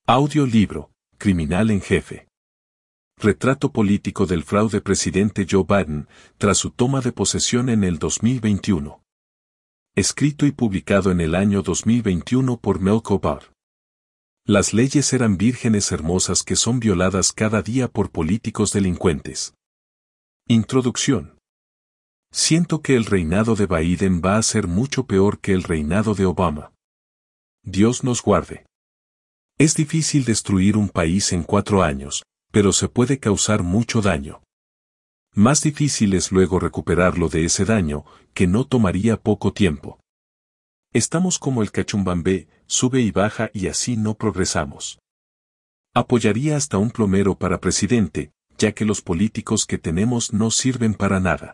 Audiolibro, Criminal en Jefe. Retrato político del fraude presidente Joe Biden, tras su toma de posesión en el 2021. Escrito y publicado en el año 2021 por Mel Kobar. Las leyes eran vírgenes hermosas que son violadas cada día por políticos delincuentes. Introducción. Siento que el reinado de Biden va a ser mucho peor que el reinado de Obama. Dios nos guarde. Es difícil destruir un país en 4 años, pero se puede causar mucho daño. Más difícil es luego recuperarlo de ese daño, que no tomaría poco tiempo. Estamos como el cachumbambé, sube y baja y así no progresamos. Apoyaría hasta un plomero para presidente, ya que los políticos que tenemos no sirven para nada.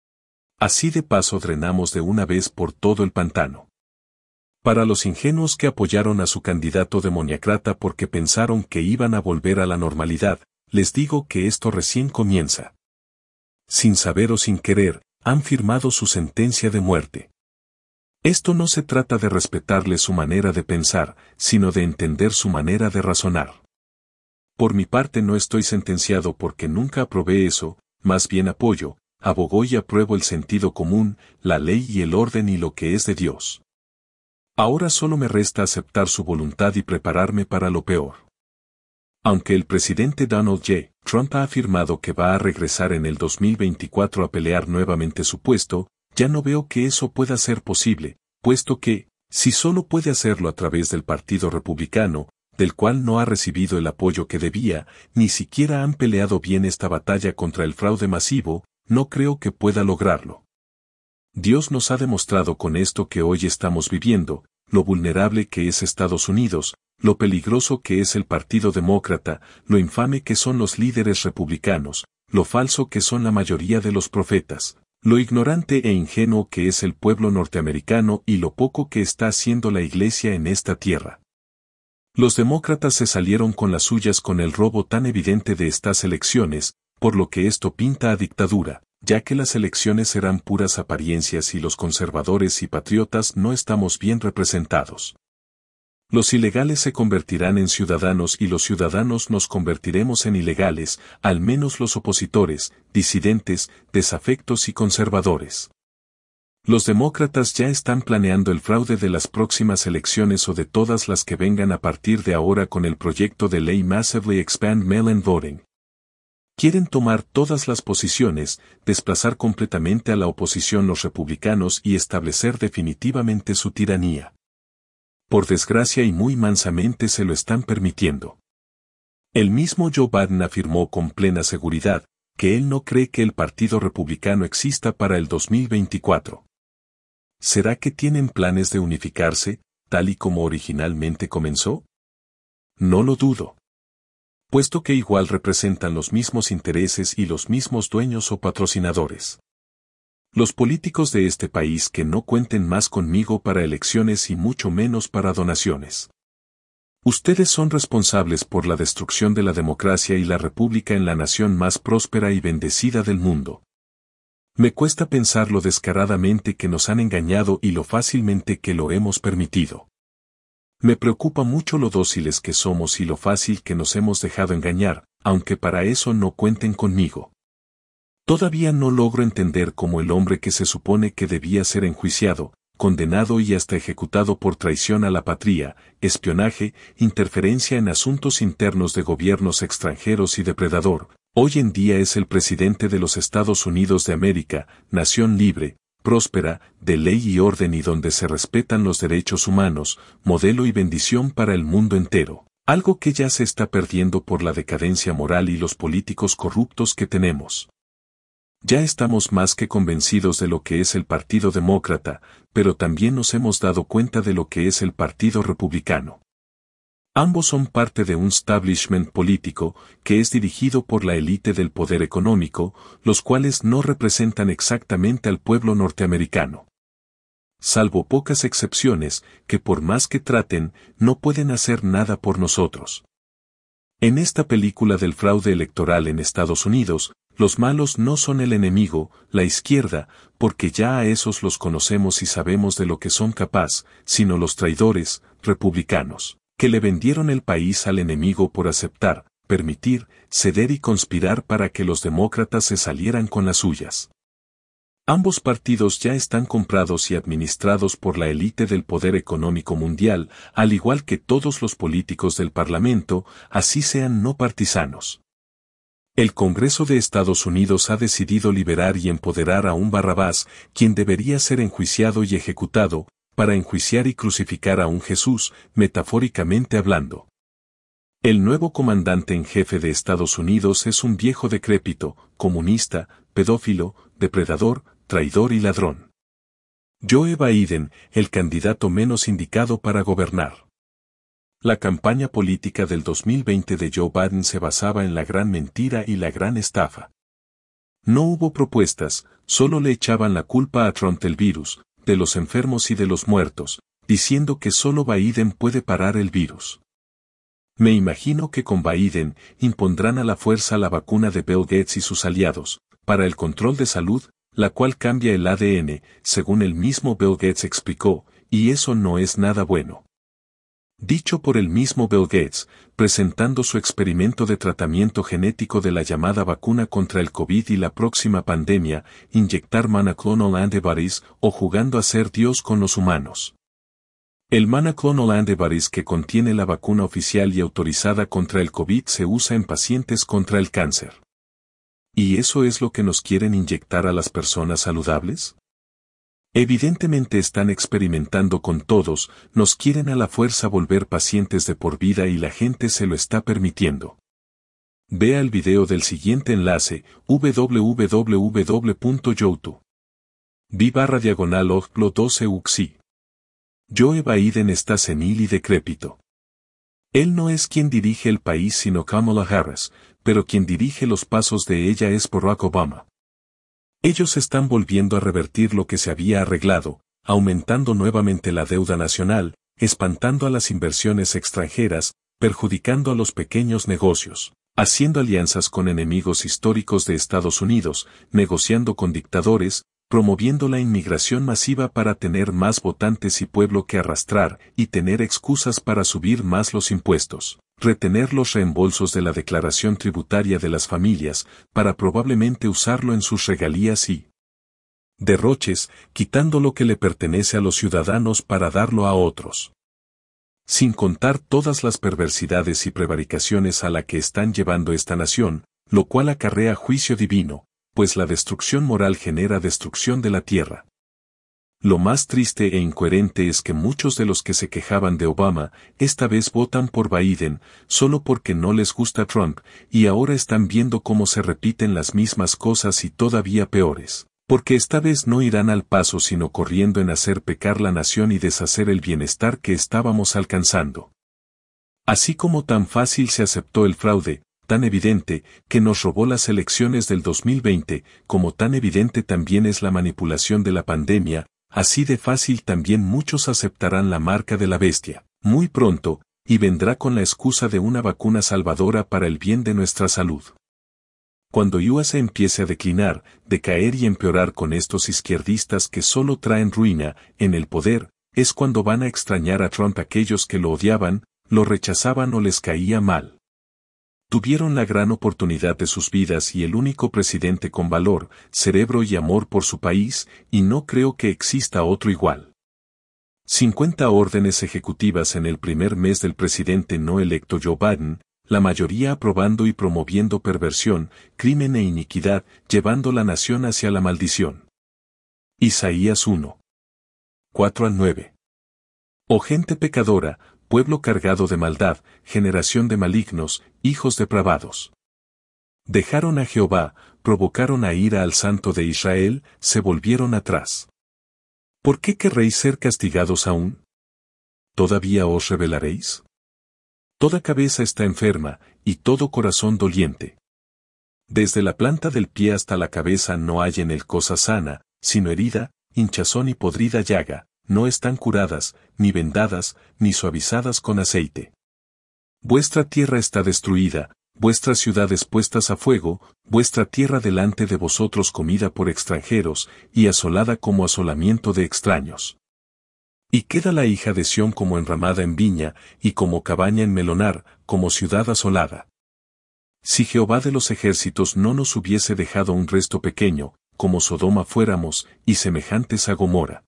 Así de paso drenamos de una vez por todo el pantano. Para los ingenuos que apoyaron a su candidato demoniácrata porque pensaron que iban a volver a la normalidad, les digo que esto recién comienza. Sin saber o sin querer, han firmado su sentencia de muerte. Esto no se trata de respetarle su manera de pensar, sino de entender su manera de razonar. Por mi parte no estoy sentenciado porque nunca aprobé eso, más bien apoyo, abogo y apruebo el sentido común, la ley y el orden y lo que es de Dios. Ahora solo me resta aceptar su voluntad y prepararme para lo peor. Aunque el presidente Donald J. Trump ha afirmado que va a regresar en el 2024 a pelear nuevamente su puesto, ya no veo que eso pueda ser posible, puesto que, si solo puede hacerlo a través del Partido Republicano, del cual no ha recibido el apoyo que debía, ni siquiera han peleado bien esta batalla contra el fraude masivo, no creo que pueda lograrlo. Dios nos ha demostrado con esto que hoy estamos viviendo, lo vulnerable que es Estados Unidos, lo peligroso que es el Partido Demócrata, lo infame que son los líderes republicanos, lo falso que son la mayoría de los profetas, lo ignorante e ingenuo que es el pueblo norteamericano y lo poco que está haciendo la Iglesia en esta tierra. Los demócratas se salieron con las suyas con el robo tan evidente de estas elecciones, por lo que esto pinta a dictadura, ya que las elecciones serán puras apariencias y los conservadores y patriotas no estamos bien representados. Los ilegales se convertirán en ciudadanos y los ciudadanos nos convertiremos en ilegales, al menos los opositores, disidentes, desafectos y conservadores. Los demócratas ya están planeando el fraude de las próximas elecciones o de todas las que vengan a partir de ahora con el proyecto de ley Massively Expand Mail-in Voting. Quieren tomar todas las posiciones, desplazar completamente a la oposición los republicanos y establecer definitivamente su tiranía. Por desgracia y muy mansamente se lo están permitiendo. El mismo Joe Biden afirmó con plena seguridad que él no cree que el Partido Republicano exista para el 2024. ¿Será que tienen planes de unificarse, tal y como originalmente comenzó? No lo dudo. Puesto que igual representan los mismos intereses y los mismos dueños o patrocinadores. Los políticos de este país que no cuenten más conmigo para elecciones y mucho menos para donaciones. Ustedes son responsables por la destrucción de la democracia y la república en la nación más próspera y bendecida del mundo. Me cuesta pensar lo descaradamente que nos han engañado y lo fácilmente que lo hemos permitido. Me preocupa mucho lo dóciles que somos y lo fácil que nos hemos dejado engañar, aunque para eso no cuenten conmigo. Todavía no logro entender cómo el hombre que se supone que debía ser enjuiciado, condenado y hasta ejecutado por traición a la patria, espionaje, interferencia en asuntos internos de gobiernos extranjeros y depredador, hoy en día es el presidente de los Estados Unidos de América, nación libre, próspera, de ley y orden y donde se respetan los derechos humanos, modelo y bendición para el mundo entero, algo que ya se está perdiendo por la decadencia moral y los políticos corruptos que tenemos. Ya estamos más que convencidos de lo que es el Partido Demócrata, pero también nos hemos dado cuenta de lo que es el Partido Republicano. Ambos son parte de un establishment político que es dirigido por la élite del poder económico, los cuales no representan exactamente al pueblo norteamericano. Salvo pocas excepciones, que por más que traten, no pueden hacer nada por nosotros. En esta película del fraude electoral en Estados Unidos, los malos no son el enemigo, la izquierda, porque ya a esos los conocemos y sabemos de lo que son capaz, sino los traidores, republicanos. Que le vendieron el país al enemigo por aceptar, permitir, ceder y conspirar para que los demócratas se salieran con las suyas. Ambos partidos ya están comprados y administrados por la élite del poder económico mundial, al igual que todos los políticos del Parlamento, así sean no partisanos. El Congreso de Estados Unidos ha decidido liberar y empoderar a un Barrabás, quien debería ser enjuiciado y ejecutado, para enjuiciar y crucificar a un Jesús, metafóricamente hablando. El nuevo comandante en jefe de Estados Unidos es un viejo decrépito, comunista, pedófilo, depredador, traidor y ladrón. Joe Biden, el candidato menos indicado para gobernar. La campaña política del 2020 de Joe Biden se basaba en la gran mentira y la gran estafa. No hubo propuestas, solo le echaban la culpa a Trump del virus, de los enfermos y de los muertos, diciendo que solo Biden puede parar el virus. Me imagino que con Biden impondrán a la fuerza la vacuna de Bill Gates y sus aliados, para el control de salud, la cual cambia el ADN, según el mismo Bill Gates explicó, y eso no es nada bueno. Dicho por el mismo Bill Gates, presentando su experimento de tratamiento genético de la llamada vacuna contra el COVID y la próxima pandemia, inyectar monoclonal antibodies o jugando a ser Dios con los humanos. El monoclonal antibodies que contiene la vacuna oficial y autorizada contra el COVID se usa en pacientes contra el cáncer. ¿Y eso es lo que nos quieren inyectar a las personas saludables? Evidentemente están experimentando con todos, nos quieren a la fuerza volver pacientes de por vida y la gente se lo está permitiendo. Vea el video del siguiente enlace, www.youtube.v//ojlo12uxi. Joe Biden está senil y decrépito. Él no es quien dirige el país sino Kamala Harris, pero quien dirige los pasos de ella es Barack Obama. Ellos están volviendo a revertir lo que se había arreglado, aumentando nuevamente la deuda nacional, espantando a las inversiones extranjeras, perjudicando a los pequeños negocios, haciendo alianzas con enemigos históricos de Estados Unidos, negociando con dictadores, promoviendo la inmigración masiva para tener más votantes y pueblo que arrastrar y tener excusas para subir más los impuestos, retener los reembolsos de la declaración tributaria de las familias para probablemente usarlo en sus regalías y derroches, quitando lo que le pertenece a los ciudadanos para darlo a otros. Sin contar todas las perversidades y prevaricaciones a la que están llevando esta nación, lo cual acarrea juicio divino, pues la destrucción moral genera destrucción de la tierra. Lo más triste e incoherente es que muchos de los que se quejaban de Obama, esta vez votan por Biden, solo porque no les gusta Trump, y ahora están viendo cómo se repiten las mismas cosas y todavía peores, porque esta vez no irán al paso sino corriendo en hacer pecar la nación y deshacer el bienestar que estábamos alcanzando. Así como tan fácil se aceptó el fraude, tan evidente, que nos robó las elecciones del 2020, como tan evidente también es la manipulación de la pandemia, así de fácil también muchos aceptarán la marca de la bestia, muy pronto, y vendrá con la excusa de una vacuna salvadora para el bien de nuestra salud. Cuando US empiece a declinar, decaer y empeorar con estos izquierdistas que solo traen ruina, en el poder, es cuando van a extrañar a Trump aquellos que lo odiaban, lo rechazaban o les caía mal. Tuvieron la gran oportunidad de sus vidas y el único presidente con valor, cerebro y amor por su país, y no creo que exista otro igual. 50 órdenes ejecutivas en el primer mes del presidente no electo Joe Biden, la mayoría aprobando y promoviendo perversión, crimen e iniquidad, llevando la nación hacia la maldición. Isaías 1. 4-9. Oh gente pecadora, pueblo cargado de maldad, generación de malignos, hijos depravados. Dejaron a Jehová, provocaron a ira al Santo de Israel, se volvieron atrás. ¿Por qué querréis ser castigados aún? ¿Todavía os rebelaréis? Toda cabeza está enferma, y todo corazón doliente. Desde la planta del pie hasta la cabeza no hay en él cosa sana, sino herida, hinchazón y podrida llaga, no están curadas, ni vendadas, ni suavizadas con aceite. Vuestra tierra está destruida, vuestras ciudades puestas a fuego, vuestra tierra delante de vosotros comida por extranjeros, y asolada como asolamiento de extraños. Y queda la hija de Sión como enramada en viña, y como cabaña en melonar, como ciudad asolada. Si Jehová de los ejércitos no nos hubiese dejado un resto pequeño, como Sodoma fuéramos, y semejantes a Gomorra.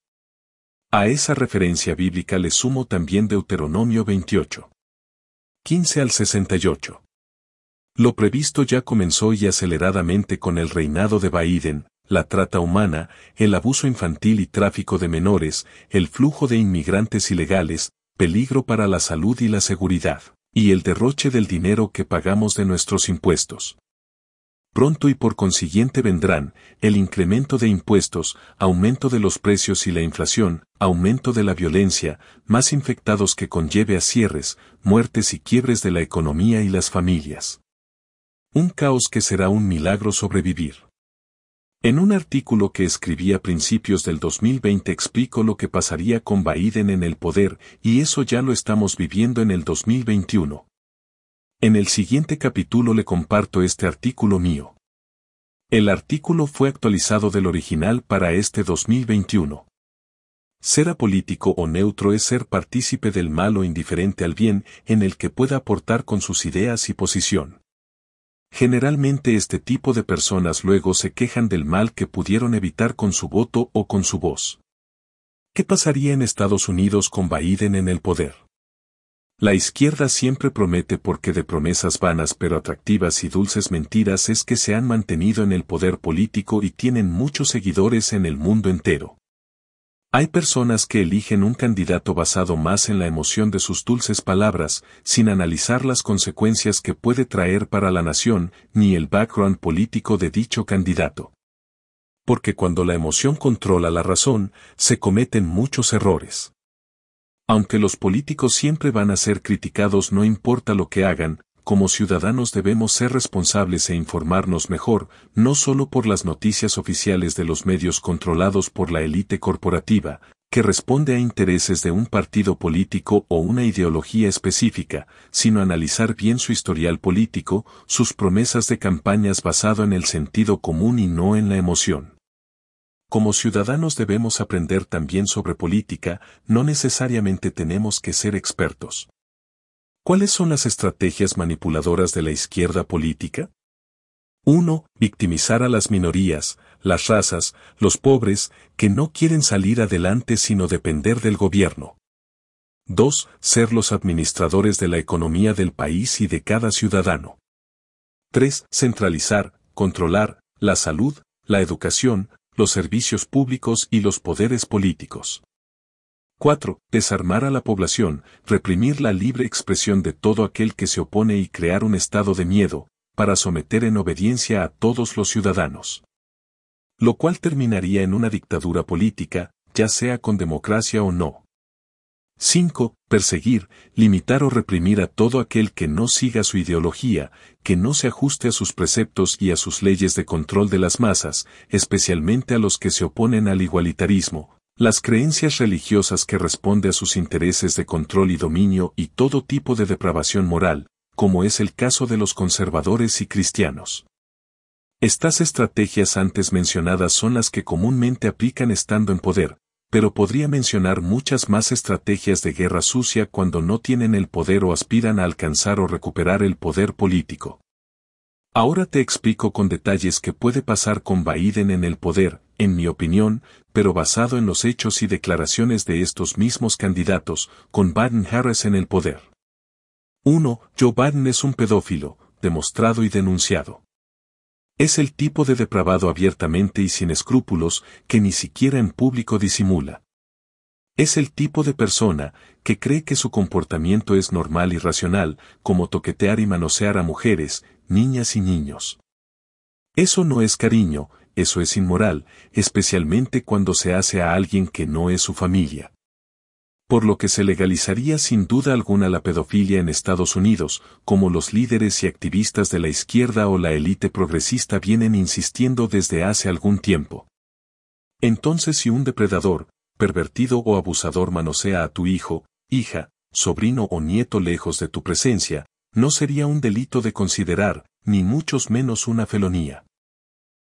A esa referencia bíblica le sumo también Deuteronomio 28. 15 al 68. Lo previsto ya comenzó y aceleradamente con el reinado de Biden, la trata humana, el abuso infantil y tráfico de menores, el flujo de inmigrantes ilegales, peligro para la salud y la seguridad, y el derroche del dinero que pagamos de nuestros impuestos. Pronto y por consiguiente vendrán, el incremento de impuestos, aumento de los precios y la inflación, aumento de la violencia, más infectados que conlleve a cierres, muertes y quiebres de la economía y las familias. Un caos que será un milagro sobrevivir. En un artículo que escribí a principios del 2020 explico lo que pasaría con Biden en el poder, y eso ya lo estamos viviendo en el 2021. En el siguiente capítulo le comparto este artículo mío. El artículo fue actualizado del original para este 2021. Ser apolítico o neutro es ser partícipe del mal o indiferente al bien, en el que pueda aportar con sus ideas y posición. Generalmente este tipo de personas luego se quejan del mal que pudieron evitar con su voto o con su voz. ¿Qué pasaría en Estados Unidos con Biden en el poder? La izquierda siempre promete porque de promesas vanas pero atractivas y dulces mentiras es que se han mantenido en el poder político y tienen muchos seguidores en el mundo entero. Hay personas que eligen un candidato basado más en la emoción de sus dulces palabras, sin analizar las consecuencias que puede traer para la nación, ni el background político de dicho candidato. Porque cuando la emoción controla la razón, se cometen muchos errores. Aunque los políticos siempre van a ser criticados no importa lo que hagan, como ciudadanos debemos ser responsables e informarnos mejor, no solo por las noticias oficiales de los medios controlados por la élite corporativa, que responde a intereses de un partido político o una ideología específica, sino analizar bien su historial político, sus promesas de campañas basado en el sentido común y no en la emoción. Como ciudadanos debemos aprender también sobre política, no necesariamente tenemos que ser expertos. ¿Cuáles son las estrategias manipuladoras de la izquierda política? 1. Victimizar a las minorías, las razas, los pobres, que no quieren salir adelante sino depender del gobierno. 2. Ser los administradores de la economía del país y de cada ciudadano. 3. Centralizar, controlar, la salud, la educación, los servicios públicos y los poderes políticos. 4. Desarmar a la población, reprimir la libre expresión de todo aquel que se opone y crear un estado de miedo, para someter en obediencia a todos los ciudadanos. Lo cual terminaría en una dictadura política, ya sea con democracia o no. 5. Perseguir, limitar o reprimir a todo aquel que no siga su ideología, que no se ajuste a sus preceptos y a sus leyes de control de las masas, especialmente a los que se oponen al igualitarismo, las creencias religiosas que responde a sus intereses de control y dominio y todo tipo de depravación moral, como es el caso de los conservadores y cristianos. Estas estrategias antes mencionadas son las que comúnmente aplican estando en poder, pero podría mencionar muchas más estrategias de guerra sucia cuando no tienen el poder o aspiran a alcanzar o recuperar el poder político. Ahora te explico con detalles qué puede pasar con Biden en el poder, en mi opinión, pero basado en los hechos y declaraciones de estos mismos candidatos, con Biden-Harris en el poder. 1. Joe Biden es un pedófilo, demostrado y denunciado. Es el tipo de depravado abiertamente y sin escrúpulos, que ni siquiera en público disimula. Es el tipo de persona que cree que su comportamiento es normal y racional, como toquetear y manosear a mujeres, niñas y niños. Eso no es cariño, eso es inmoral, especialmente cuando se hace a alguien que no es su familia. Por lo que se legalizaría sin duda alguna la pedofilia en Estados Unidos, como los líderes y activistas de la izquierda o la élite progresista vienen insistiendo desde hace algún tiempo. Entonces, si un depredador, pervertido o abusador manosea a tu hijo, hija, sobrino o nieto lejos de tu presencia, no sería un delito de considerar, ni muchos menos una felonía.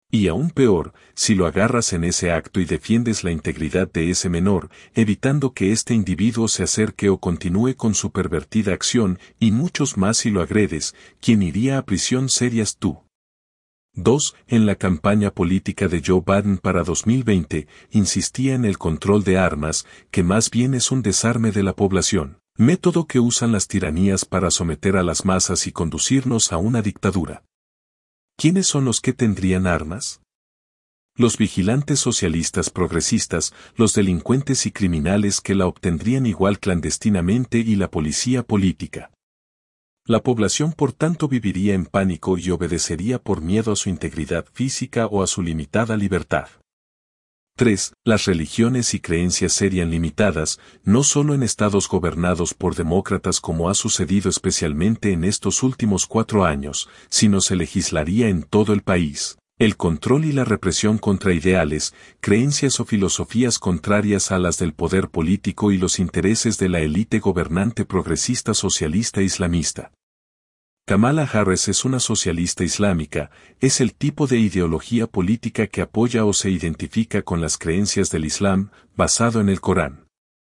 Y aún peor, si lo agarras en ese acto y defiendes la integridad de ese menor, evitando que este individuo se acerque o continúe con su pervertida acción, y muchos más si lo agredes, quien iría a prisión serías tú. 2. En la campaña política de Joe Biden para 2020, insistía en el control de armas, que más bien es un desarme de la población, método que usan las tiranías para someter a las masas y conducirnos a una dictadura. ¿Quiénes son los que tendrían armas? Los vigilantes socialistas progresistas, los delincuentes y criminales que la obtendrían igual clandestinamente y la policía política. La población por tanto viviría en pánico y obedecería por miedo a su integridad física o a su limitada libertad. 3. Las religiones y creencias serían limitadas, no solo en estados gobernados por demócratas como ha sucedido especialmente en estos últimos 4 años, sino se legislaría en todo el país. El control y la represión contra ideales, creencias o filosofías contrarias a las del poder político y los intereses de la élite gobernante progresista socialista islamista. Kamala Harris es una socialista islámica, es el tipo de ideología política que apoya o se identifica con las creencias del Islam, basado en el Corán.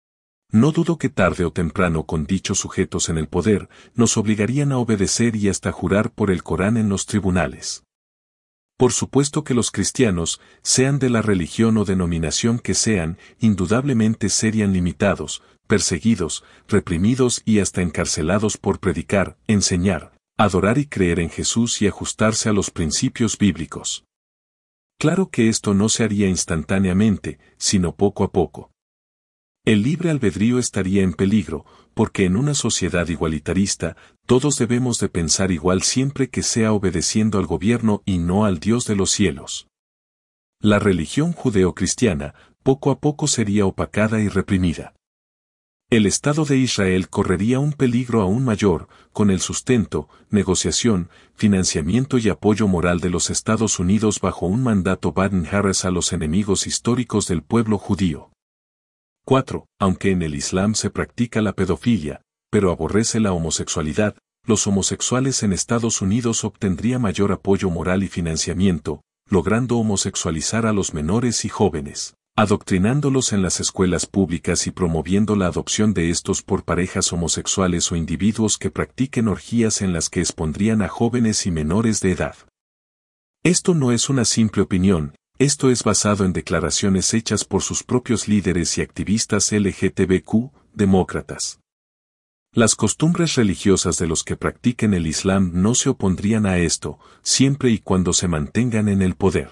No dudo que tarde o temprano con dichos sujetos en el poder, nos obligarían a obedecer y hasta jurar por el Corán en los tribunales. Por supuesto que los cristianos, sean de la religión o denominación que sean, indudablemente serían limitados, perseguidos, reprimidos y hasta encarcelados por predicar, enseñar, adorar y creer en Jesús y ajustarse a los principios bíblicos. Claro que esto no se haría instantáneamente, sino poco a poco. El libre albedrío estaría en peligro, porque en una sociedad igualitarista, todos debemos de pensar igual siempre que sea obedeciendo al gobierno y no al Dios de los cielos. La religión judeo-cristiana, poco a poco sería opacada y reprimida. El Estado de Israel correría un peligro aún mayor, con el sustento, negociación, financiamiento y apoyo moral de los Estados Unidos bajo un mandato Biden-Harris a los enemigos históricos del pueblo judío. 4. Aunque en el Islam se practica la pedofilia, pero aborrece la homosexualidad, los homosexuales en Estados Unidos obtendrían mayor apoyo moral y financiamiento, logrando homosexualizar a los menores y jóvenes, adoctrinándolos en las escuelas públicas y promoviendo la adopción de estos por parejas homosexuales o individuos que practiquen orgías en las que expondrían a jóvenes y menores de edad. Esto no es una simple opinión. Esto es basado en declaraciones hechas por sus propios líderes y activistas LGTBQ, demócratas. Las costumbres religiosas de los que practiquen el Islam no se opondrían a esto, siempre y cuando se mantengan en el poder.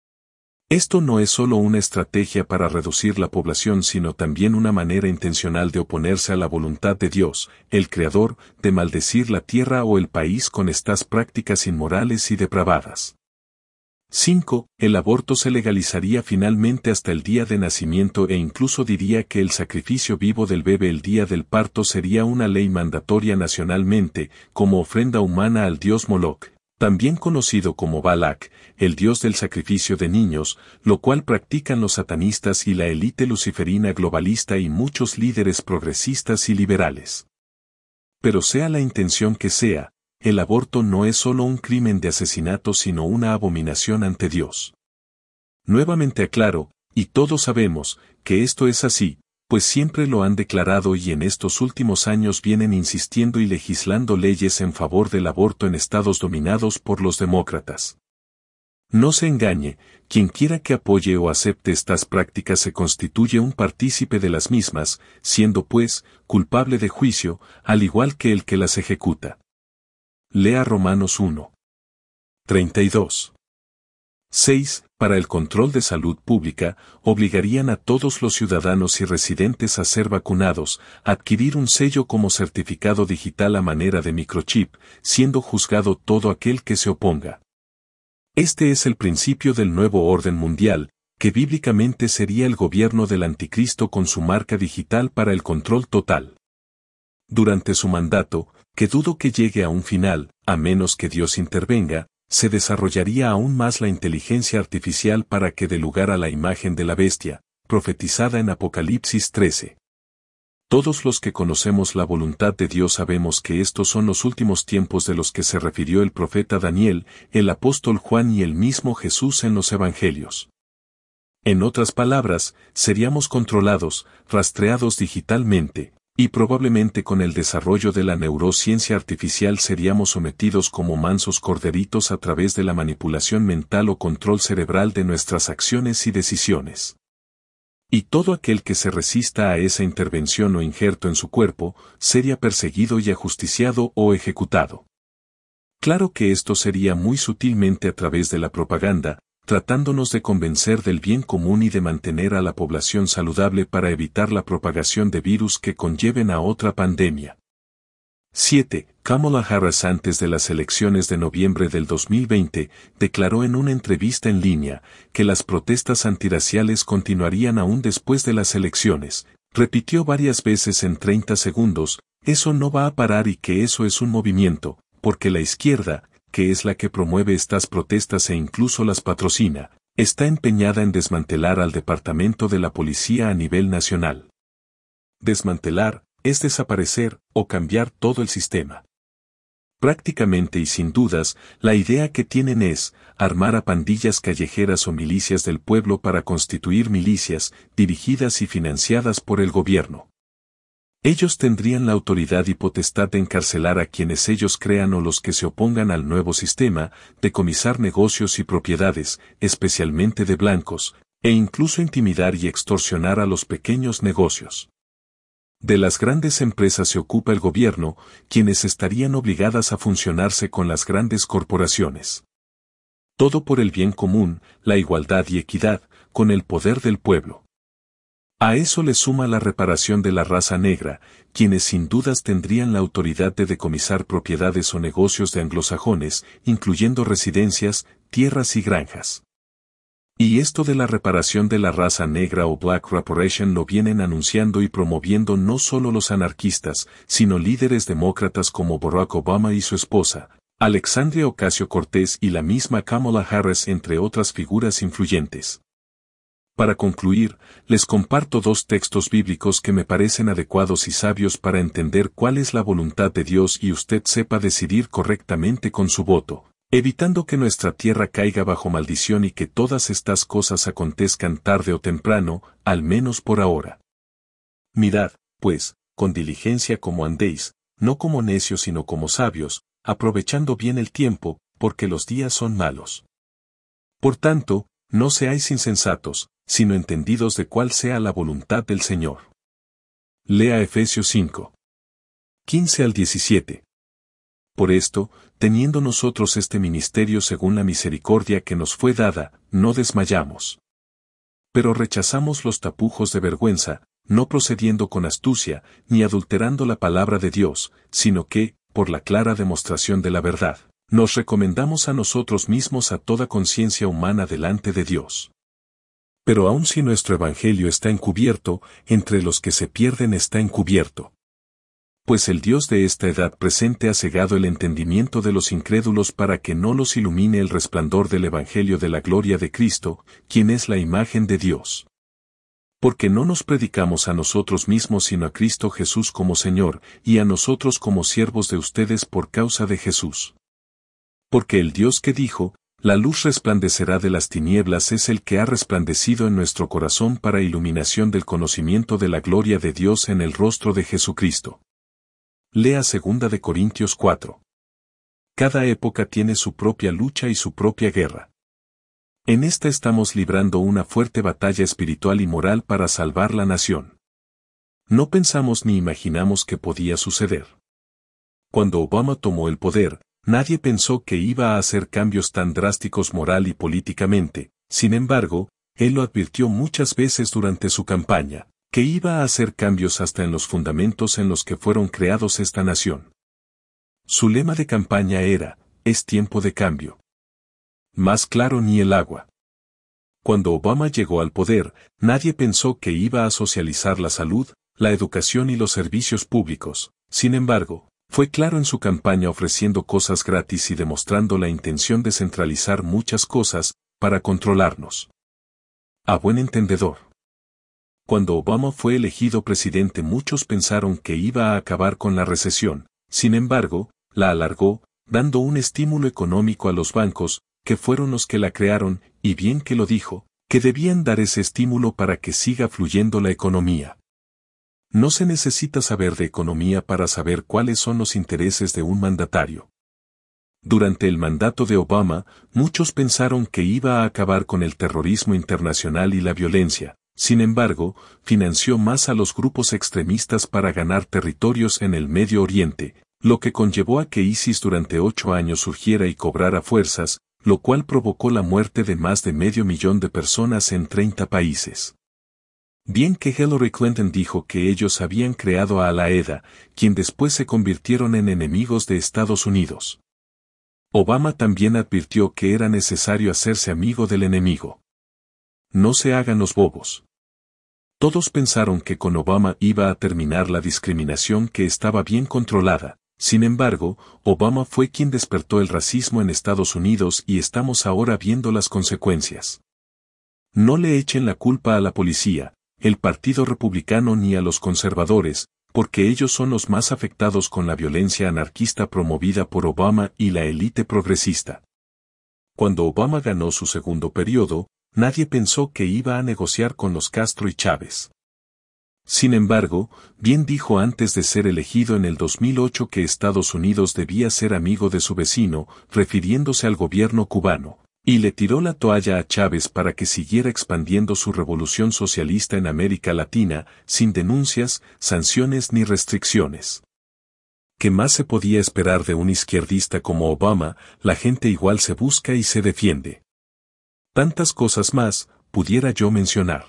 Esto no es solo una estrategia para reducir la población sino también una manera intencional de oponerse a la voluntad de Dios, el Creador, de maldecir la tierra o el país con estas prácticas inmorales y depravadas. 5. El aborto se legalizaría finalmente hasta el día de nacimiento e incluso diría que el sacrificio vivo del bebé el día del parto sería una ley mandatoria nacionalmente, como ofrenda humana al dios Moloch, también conocido como Balak, el dios del sacrificio de niños, lo cual practican los satanistas y la élite luciferina globalista y muchos líderes progresistas y liberales. Pero sea la intención que sea, el aborto no es solo un crimen de asesinato sino una abominación ante Dios. Nuevamente aclaro, y todos sabemos, que esto es así, pues siempre lo han declarado y en estos últimos años vienen insistiendo y legislando leyes en favor del aborto en estados dominados por los demócratas. No se engañe, quien quiera que apoye o acepte estas prácticas se constituye un partícipe de las mismas, siendo pues, culpable de juicio, al igual que el que las ejecuta. Lea Romanos 1. 32. 6. Para el control de salud pública, obligarían a todos los ciudadanos y residentes a ser vacunados, adquirir un sello como certificado digital a manera de microchip, siendo juzgado todo aquel que se oponga. Este es el principio del nuevo orden mundial, que bíblicamente sería el gobierno del anticristo con su marca digital para el control total. Durante su mandato, que dudo que llegue a un final, a menos que Dios intervenga, se desarrollaría aún más la inteligencia artificial para que dé lugar a la imagen de la bestia, profetizada en Apocalipsis 13. Todos los que conocemos la voluntad de Dios sabemos que estos son los últimos tiempos de los que se refirió el profeta Daniel, el apóstol Juan y el mismo Jesús en los evangelios. En otras palabras, seríamos controlados, rastreados digitalmente, y probablemente con el desarrollo de la neurociencia artificial seríamos sometidos como mansos corderitos a través de la manipulación mental o control cerebral de nuestras acciones y decisiones. Y todo aquel que se resista a esa intervención o injerto en su cuerpo, sería perseguido y ajusticiado o ejecutado. Claro que esto sería muy sutilmente a través de la propaganda, tratándonos de convencer del bien común y de mantener a la población saludable para evitar la propagación de virus que conlleven a otra pandemia. 7. Kamala Harris antes de las elecciones de noviembre del 2020, declaró en una entrevista en línea que las protestas antirraciales continuarían aún después de las elecciones. Repitió varias veces en 30 segundos, eso no va a parar y que eso es un movimiento, porque la izquierda, que es la que promueve estas protestas e incluso las patrocina, está empeñada en desmantelar al Departamento de la Policía a nivel nacional. Desmantelar es desaparecer o cambiar todo el sistema. Prácticamente y sin dudas, la idea que tienen es armar a pandillas callejeras o milicias del pueblo para constituir milicias dirigidas y financiadas por el gobierno. Ellos tendrían la autoridad y potestad de encarcelar a quienes ellos crean o los que se opongan al nuevo sistema, decomisar negocios y propiedades, especialmente de blancos, e incluso intimidar y extorsionar a los pequeños negocios. De las grandes empresas se ocupa el gobierno, quienes estarían obligadas a funcionarse con las grandes corporaciones. Todo por el bien común, la igualdad y equidad, con el poder del pueblo. A eso le suma la reparación de la raza negra, quienes sin dudas tendrían la autoridad de decomisar propiedades o negocios de anglosajones, incluyendo residencias, tierras y granjas. Y esto de la reparación de la raza negra o Black Reparation lo vienen anunciando y promoviendo no solo los anarquistas, sino líderes demócratas como Barack Obama y su esposa, Alexandria Ocasio-Cortez y la misma Kamala Harris entre otras figuras influyentes. Para concluir, les comparto dos textos bíblicos que me parecen adecuados y sabios para entender cuál es la voluntad de Dios y usted sepa decidir correctamente con su voto, evitando que nuestra tierra caiga bajo maldición y que todas estas cosas acontezcan tarde o temprano, al menos por ahora. Mirad, pues, con diligencia como andéis, no como necios sino como sabios, aprovechando bien el tiempo, porque los días son malos. Por tanto, no seáis insensatos, sino entendidos de cuál sea la voluntad del Señor. Lea Efesios 5. 15 al 17. Por esto, teniendo nosotros este ministerio según la misericordia que nos fue dada, no desmayamos. Pero rechazamos los tapujos de vergüenza, no procediendo con astucia, ni adulterando la palabra de Dios, sino que, por la clara demostración de la verdad, nos recomendamos a nosotros mismos a toda conciencia humana delante de Dios. Pero aun si nuestro evangelio está encubierto, entre los que se pierden está encubierto. Pues el Dios de esta edad presente ha cegado el entendimiento de los incrédulos para que no los ilumine el resplandor del evangelio de la gloria de Cristo, quien es la imagen de Dios. Porque no nos predicamos a nosotros mismos sino a Cristo Jesús como Señor, y a nosotros como siervos de ustedes por causa de Jesús. Porque el Dios que dijo, la luz resplandecerá de las tinieblas es el que ha resplandecido en nuestro corazón para iluminación del conocimiento de la gloria de Dios en el rostro de Jesucristo. Lea 2 de Corintios 4. Cada época tiene su propia lucha y su propia guerra. En esta estamos librando una fuerte batalla espiritual y moral para salvar la nación. No pensamos ni imaginamos que podía suceder. Cuando Obama tomó el poder, nadie pensó que iba a hacer cambios tan drásticos moral y políticamente, sin embargo, él lo advirtió muchas veces durante su campaña, que iba a hacer cambios hasta en los fundamentos en los que fueron creados esta nación. Su lema de campaña era, es tiempo de cambio. Más claro ni el agua. Cuando Obama llegó al poder, nadie pensó que iba a socializar la salud, la educación y los servicios públicos, sin embargo, fue claro en su campaña ofreciendo cosas gratis y demostrando la intención de centralizar muchas cosas, para controlarnos. A buen entendedor. Cuando Obama fue elegido presidente, muchos pensaron que iba a acabar con la recesión. Sin embargo, la alargó, dando un estímulo económico a los bancos, que fueron los que la crearon, y bien que lo dijo, que debían dar ese estímulo para que siga fluyendo la economía. No se necesita saber de economía para saber cuáles son los intereses de un mandatario. Durante el mandato de Obama, muchos pensaron que iba a acabar con el terrorismo internacional y la violencia. Sin embargo, financió más a los grupos extremistas para ganar territorios en el Medio Oriente, lo que conllevó a que ISIS durante 8 años surgiera y cobrara fuerzas, lo cual provocó la muerte de más de 500.000 de personas en 30 países. Bien que Hillary Clinton dijo que ellos habían creado a Al-Qaeda, quien después se convirtieron en enemigos de Estados Unidos. Obama también advirtió que era necesario hacerse amigo del enemigo. No se hagan los bobos. Todos pensaron que con Obama iba a terminar la discriminación, que estaba bien controlada. Sin embargo, Obama fue quien despertó el racismo en Estados Unidos y estamos ahora viendo las consecuencias. No le echen la culpa a la policía, el Partido Republicano ni a los conservadores, porque ellos son los más afectados con la violencia anarquista promovida por Obama y la élite progresista. Cuando Obama ganó su segundo periodo, nadie pensó que iba a negociar con los Castro y Chávez. Sin embargo, bien dijo antes de ser elegido en el 2008 que Estados Unidos debía ser amigo de su vecino, refiriéndose al gobierno cubano, y le tiró la toalla a Chávez para que siguiera expandiendo su revolución socialista en América Latina, sin denuncias, sanciones ni restricciones. ¿Qué más se podía esperar de un izquierdista como Obama? La gente igual se busca y se defiende. Tantas cosas más, pudiera yo mencionar.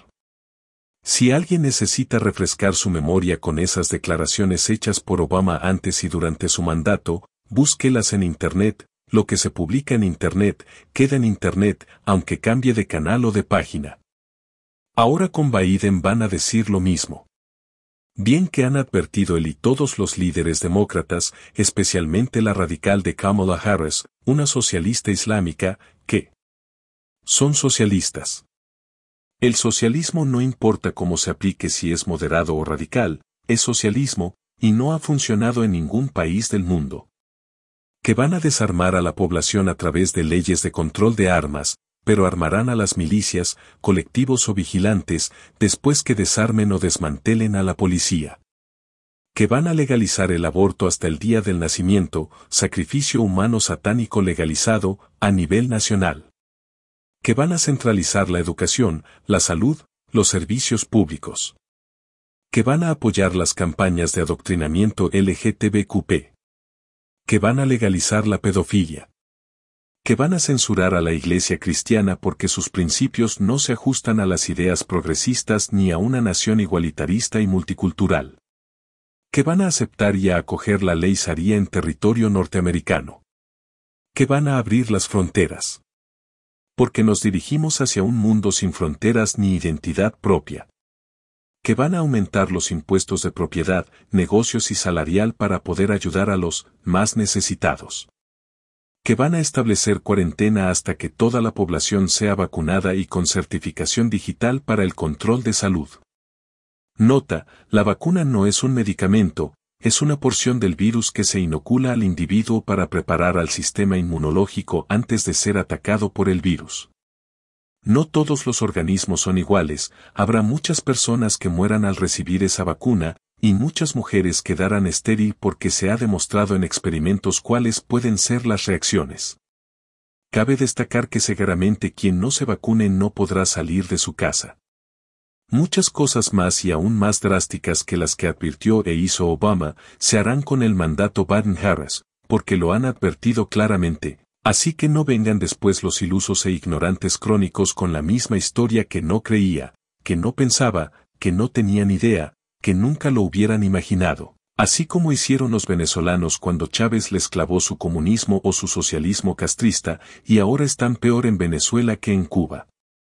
Si alguien necesita refrescar su memoria con esas declaraciones hechas por Obama antes y durante su mandato, búsquelas en Internet. Lo que se publica en Internet, queda en Internet, aunque cambie de canal o de página. Ahora con Biden van a decir lo mismo. Bien que han advertido él y todos los líderes demócratas, especialmente la radical de Kamala Harris, una socialista islámica, que son socialistas. El socialismo no importa cómo se aplique, si es moderado o radical, es socialismo, y no ha funcionado en ningún país del mundo. Que van a desarmar a la población a través de leyes de control de armas, pero armarán a las milicias, colectivos o vigilantes, después que desarmen o desmantelen a la policía. Que van a legalizar el aborto hasta el día del nacimiento, sacrificio humano satánico legalizado, a nivel nacional. Que van a centralizar la educación, la salud, los servicios públicos. Que van a apoyar las campañas de adoctrinamiento LGTBQ+. Que van a legalizar la pedofilia. Que van a censurar a la Iglesia cristiana porque sus principios no se ajustan a las ideas progresistas ni a una nación igualitarista y multicultural. Que van a aceptar y a acoger la ley Sharia en territorio norteamericano. Que van a abrir las fronteras. Porque nos dirigimos hacia un mundo sin fronteras ni identidad propia. Que van a aumentar los impuestos de propiedad, negocios y salarial para poder ayudar a los más necesitados. Que van a establecer cuarentena hasta que toda la población sea vacunada y con certificación digital para el control de salud. Nota, la vacuna no es un medicamento, es una porción del virus que se inocula al individuo para preparar al sistema inmunológico antes de ser atacado por el virus. No todos los organismos son iguales, habrá muchas personas que mueran al recibir esa vacuna, y muchas mujeres quedarán estéril porque se ha demostrado en experimentos cuáles pueden ser las reacciones. Cabe destacar que seguramente quien no se vacune no podrá salir de su casa. Muchas cosas más y aún más drásticas que las que advirtió e hizo Obama, se harán con el mandato Biden-Harris, porque lo han advertido claramente. Así que no vengan después los ilusos e ignorantes crónicos con la misma historia que no creía, que no pensaba, que no tenían idea, que nunca lo hubieran imaginado. Así como hicieron los venezolanos cuando Chávez les clavó su comunismo o su socialismo castrista, y ahora están peor en Venezuela que en Cuba.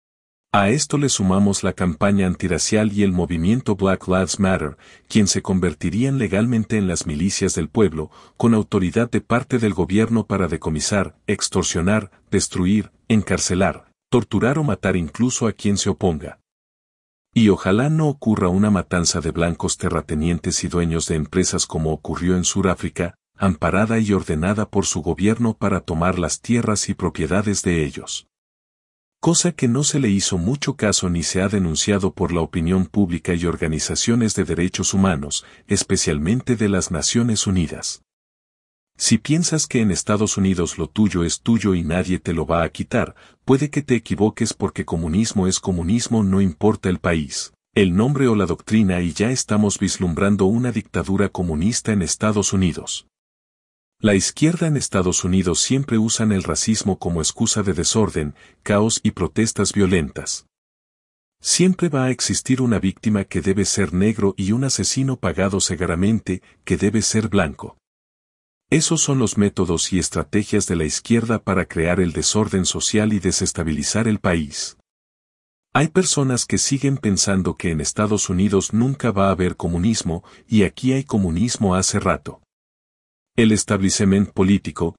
A esto le sumamos la campaña antirracial y el movimiento Black Lives Matter, quien se convertirían legalmente en las milicias del pueblo, con autoridad de parte del gobierno para decomisar, extorsionar, destruir, encarcelar, torturar o matar incluso a quien se oponga. Y ojalá no ocurra una matanza de blancos terratenientes y dueños de empresas como ocurrió en Sudáfrica, amparada y ordenada por su gobierno para tomar las tierras y propiedades de ellos. Cosa que no se le hizo mucho caso ni se ha denunciado por la opinión pública y organizaciones de derechos humanos, especialmente de las Naciones Unidas. Si piensas que en Estados Unidos lo tuyo es tuyo y nadie te lo va a quitar, puede que te equivoques porque comunismo es comunismo, no importa el país, el nombre o la doctrina, y ya estamos vislumbrando una dictadura comunista en Estados Unidos. La izquierda en Estados Unidos siempre usan el racismo como excusa de desorden, caos y protestas violentas. Siempre va a existir una víctima que debe ser negro y un asesino pagado cegaramente que debe ser blanco. Esos son los métodos y estrategias de la izquierda para crear el desorden social y desestabilizar el país. Hay personas que siguen pensando que en Estados Unidos nunca va a haber comunismo, y aquí hay comunismo hace rato. El establecimiento político,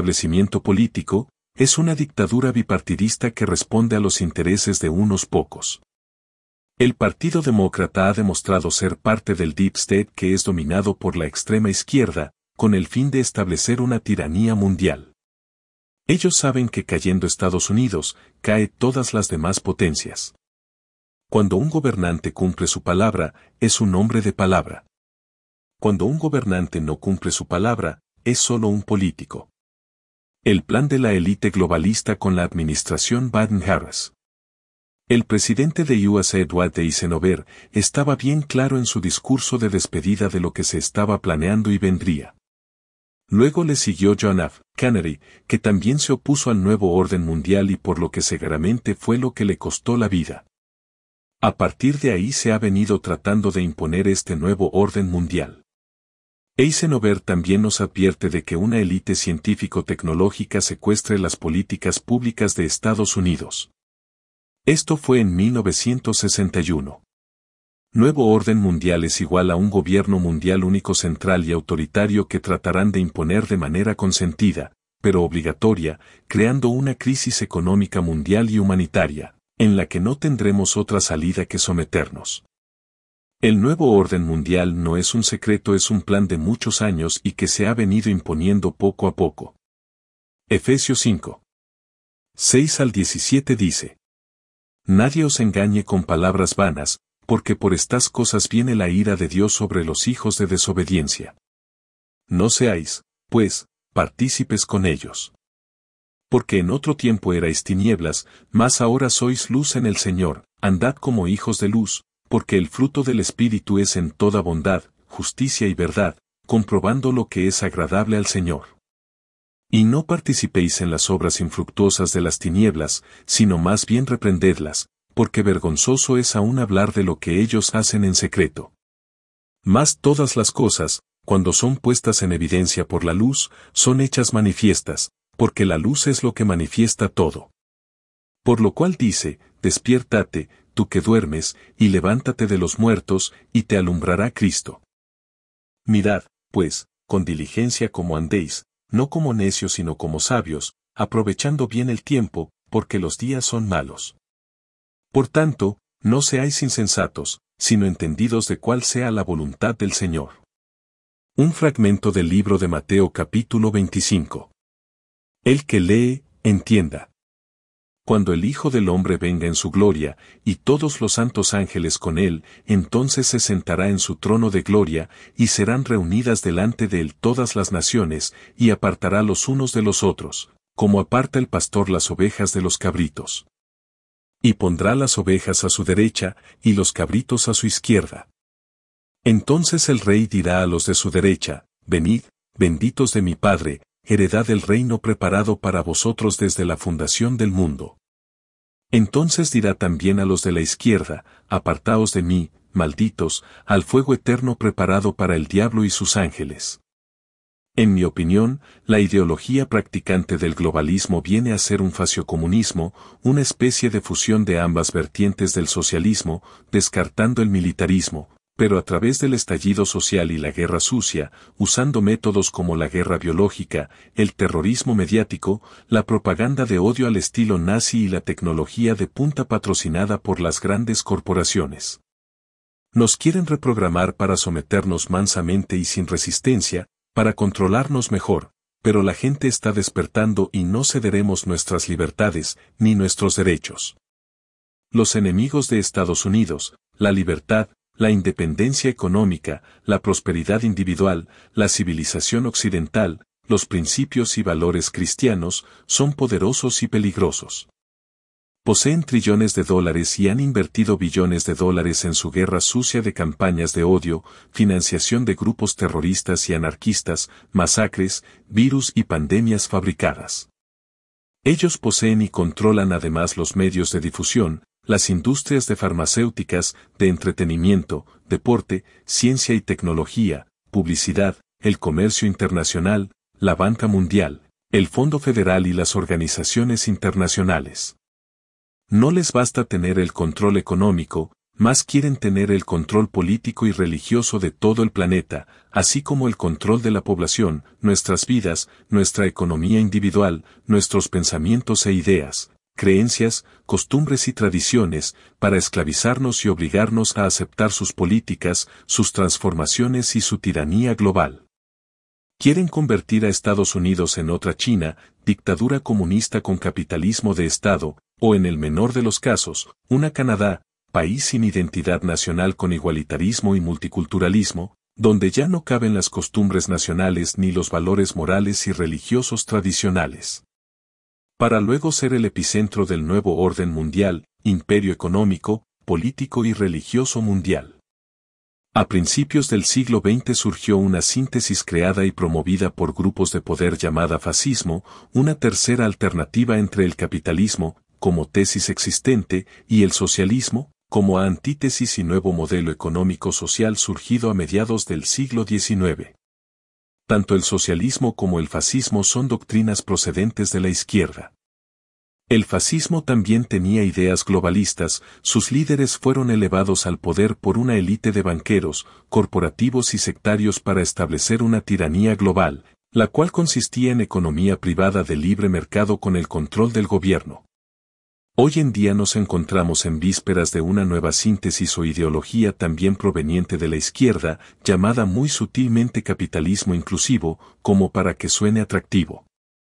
es una dictadura bipartidista que responde a los intereses de unos pocos. El Partido Demócrata ha demostrado ser parte del Deep State, que es dominado por la extrema izquierda, con el fin de establecer una tiranía mundial. Ellos saben que cayendo Estados Unidos, cae todas las demás potencias. Cuando un gobernante cumple su palabra, es un hombre de palabra. Cuando un gobernante no cumple su palabra, es solo un político. El plan de la élite globalista con la administración Biden-Harris. El presidente de USA, Dwight Eisenhower, estaba bien claro en su discurso de despedida de lo que se estaba planeando y vendría. Luego le siguió John F. Kennedy, que también se opuso al nuevo orden mundial y por lo que seguramente fue lo que le costó la vida. A partir de ahí se ha venido tratando de imponer este nuevo orden mundial. Eisenhower también nos advierte de que una élite científico-tecnológica secuestre las políticas públicas de Estados Unidos. Esto fue en 1961. Nuevo orden mundial es igual a un gobierno mundial único, central y autoritario que tratarán de imponer de manera consentida, pero obligatoria, creando una crisis económica mundial y humanitaria, en la que no tendremos otra salida que someternos. El nuevo orden mundial no es un secreto, es un plan de muchos años y que se ha venido imponiendo poco a poco. Efesios 5. 6 al 17 dice: Nadie os engañe con palabras vanas, porque por estas cosas viene la ira de Dios sobre los hijos de desobediencia. No seáis, pues, partícipes con ellos. Porque en otro tiempo erais tinieblas, mas ahora sois luz en el Señor, andad como hijos de luz, porque el fruto del Espíritu es en toda bondad, justicia y verdad, comprobando lo que es agradable al Señor. Y no participéis en las obras infructuosas de las tinieblas, sino más bien reprendedlas, porque vergonzoso es aún hablar de lo que ellos hacen en secreto. Mas todas las cosas, cuando son puestas en evidencia por la luz, son hechas manifiestas, porque la luz es lo que manifiesta todo. Por lo cual dice: despiértate, tú que duermes, y levántate de los muertos, y te alumbrará Cristo. Mirad, pues, con diligencia cómo andéis, no como necios sino como sabios, aprovechando bien el tiempo, porque los días son malos. Por tanto, no seáis insensatos, sino entendidos de cuál sea la voluntad del Señor. Un fragmento del libro de Mateo capítulo 25. El que lee, entienda. Cuando el Hijo del Hombre venga en su gloria, y todos los santos ángeles con él, entonces se sentará en su trono de gloria, y serán reunidas delante de él todas las naciones, y apartará los unos de los otros, como aparta el pastor las ovejas de los cabritos. Y pondrá las ovejas a su derecha, y los cabritos a su izquierda. Entonces el rey dirá a los de su derecha: venid, benditos de mi Padre, heredad del reino preparado para vosotros desde la fundación del mundo. Entonces dirá también a los de la izquierda: apartaos de mí, malditos, al fuego eterno preparado para el diablo y sus ángeles. En mi opinión, la ideología practicante del globalismo viene a ser un faciocomunismo, una especie de fusión de ambas vertientes del socialismo, descartando el militarismo, pero a través del estallido social y la guerra sucia, usando métodos como la guerra biológica, el terrorismo mediático, la propaganda de odio al estilo nazi y la tecnología de punta patrocinada por las grandes corporaciones. Nos quieren reprogramar para someternos mansamente y sin resistencia, para controlarnos mejor, pero la gente está despertando y no cederemos nuestras libertades, ni nuestros derechos. Los enemigos de Estados Unidos, la libertad, la independencia económica, la prosperidad individual, la civilización occidental, los principios y valores cristianos, son poderosos y peligrosos. Poseen trillones de dólares y han invertido billones de dólares en su guerra sucia de campañas de odio, financiación de grupos terroristas y anarquistas, masacres, virus y pandemias fabricadas. Ellos poseen y controlan además los medios de difusión, las industrias de farmacéuticas, de entretenimiento, deporte, ciencia y tecnología, publicidad, el comercio internacional, la banca mundial, el Fondo Federal y las organizaciones internacionales. No les basta tener el control económico, más quieren tener el control político y religioso de todo el planeta, así como el control de la población, nuestras vidas, nuestra economía individual, nuestros pensamientos e ideas, creencias, costumbres y tradiciones, para esclavizarnos y obligarnos a aceptar sus políticas, sus transformaciones y su tiranía global. Quieren convertir a Estados Unidos en otra China, dictadura comunista con capitalismo de Estado, o en el menor de los casos, una Canadá, país sin identidad nacional con igualitarismo y multiculturalismo, donde ya no caben las costumbres nacionales ni los valores morales y religiosos tradicionales. Para luego ser el epicentro del nuevo orden mundial, imperio económico, político y religioso mundial. A principios del siglo XX surgió una síntesis creada y promovida por grupos de poder llamada fascismo, una tercera alternativa entre el capitalismo, como tesis existente, y el socialismo, como antítesis y nuevo modelo económico social surgido a mediados del siglo XIX. Tanto el socialismo como el fascismo son doctrinas procedentes de la izquierda. El fascismo también tenía ideas globalistas, sus líderes fueron elevados al poder por una élite de banqueros, corporativos y sectarios para establecer una tiranía global, la cual consistía en economía privada de libre mercado con el control del gobierno. Hoy en día nos encontramos en vísperas de una nueva síntesis o ideología también proveniente de la izquierda, llamada muy sutilmente capitalismo inclusivo, como para que suene atractivo.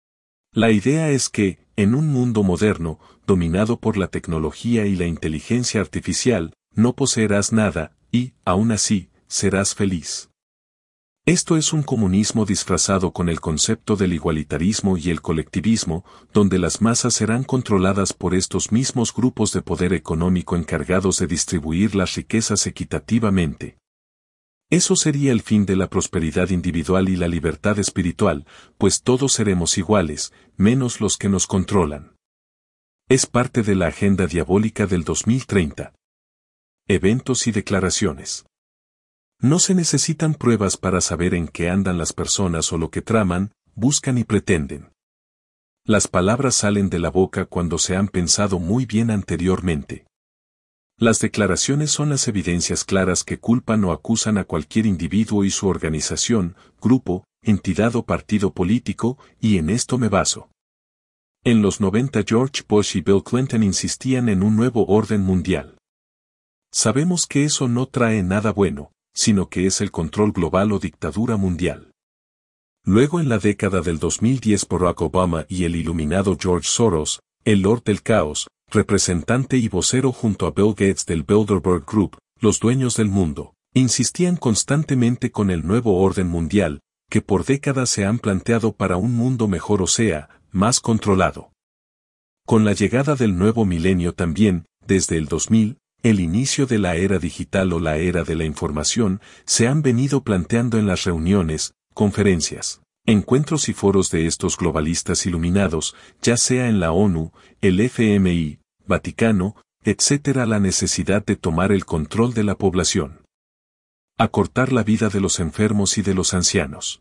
La idea es que, en un mundo moderno, dominado por la tecnología y la inteligencia artificial, no poseerás nada, y, aún así, serás feliz. Esto es un comunismo disfrazado con el concepto del igualitarismo y el colectivismo, donde las masas serán controladas por estos mismos grupos de poder económico encargados de distribuir las riquezas equitativamente. Eso sería el fin de la prosperidad individual y la libertad espiritual, pues todos seremos iguales, menos los que nos controlan. Es parte de la agenda diabólica del 2030. Eventos y declaraciones. No se necesitan pruebas para saber en qué andan las personas o lo que traman, buscan y pretenden. Las palabras salen de la boca cuando se han pensado muy bien anteriormente. Las declaraciones son las evidencias claras que culpan o acusan a cualquier individuo y su organización, grupo, entidad o partido político, y en esto me baso. En los 90 George Bush y Bill Clinton insistían en un nuevo orden mundial. Sabemos que eso no trae nada bueno, sino que es el control global o dictadura mundial. Luego en la década del 2010 Barack Obama y el iluminado George Soros, el Lord del Caos, representante y vocero junto a Bill Gates del Bilderberg Group, los dueños del mundo, insistían constantemente con el nuevo orden mundial, que por décadas se han planteado para un mundo mejor, o sea, más controlado. Con la llegada del nuevo milenio también, desde el 2000, el inicio de la era digital o la era de la información, se han venido planteando en las reuniones, conferencias, encuentros y foros de estos globalistas iluminados, ya sea en la ONU, el FMI, Vaticano, etc., la necesidad de tomar el control de la población. Acortar la vida de los enfermos y de los ancianos.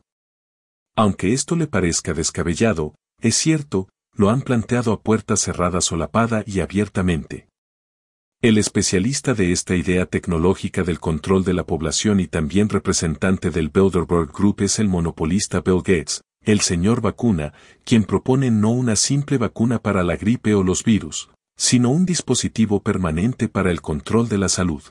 Aunque esto le parezca descabellado, es cierto, lo han planteado a puerta cerrada, solapada y abiertamente. El especialista de esta idea tecnológica del control de la población y también representante del Bilderberg Group es el monopolista Bill Gates, el señor vacuna, quien propone no una simple vacuna para la gripe o los virus, sino un dispositivo permanente para el control de la salud.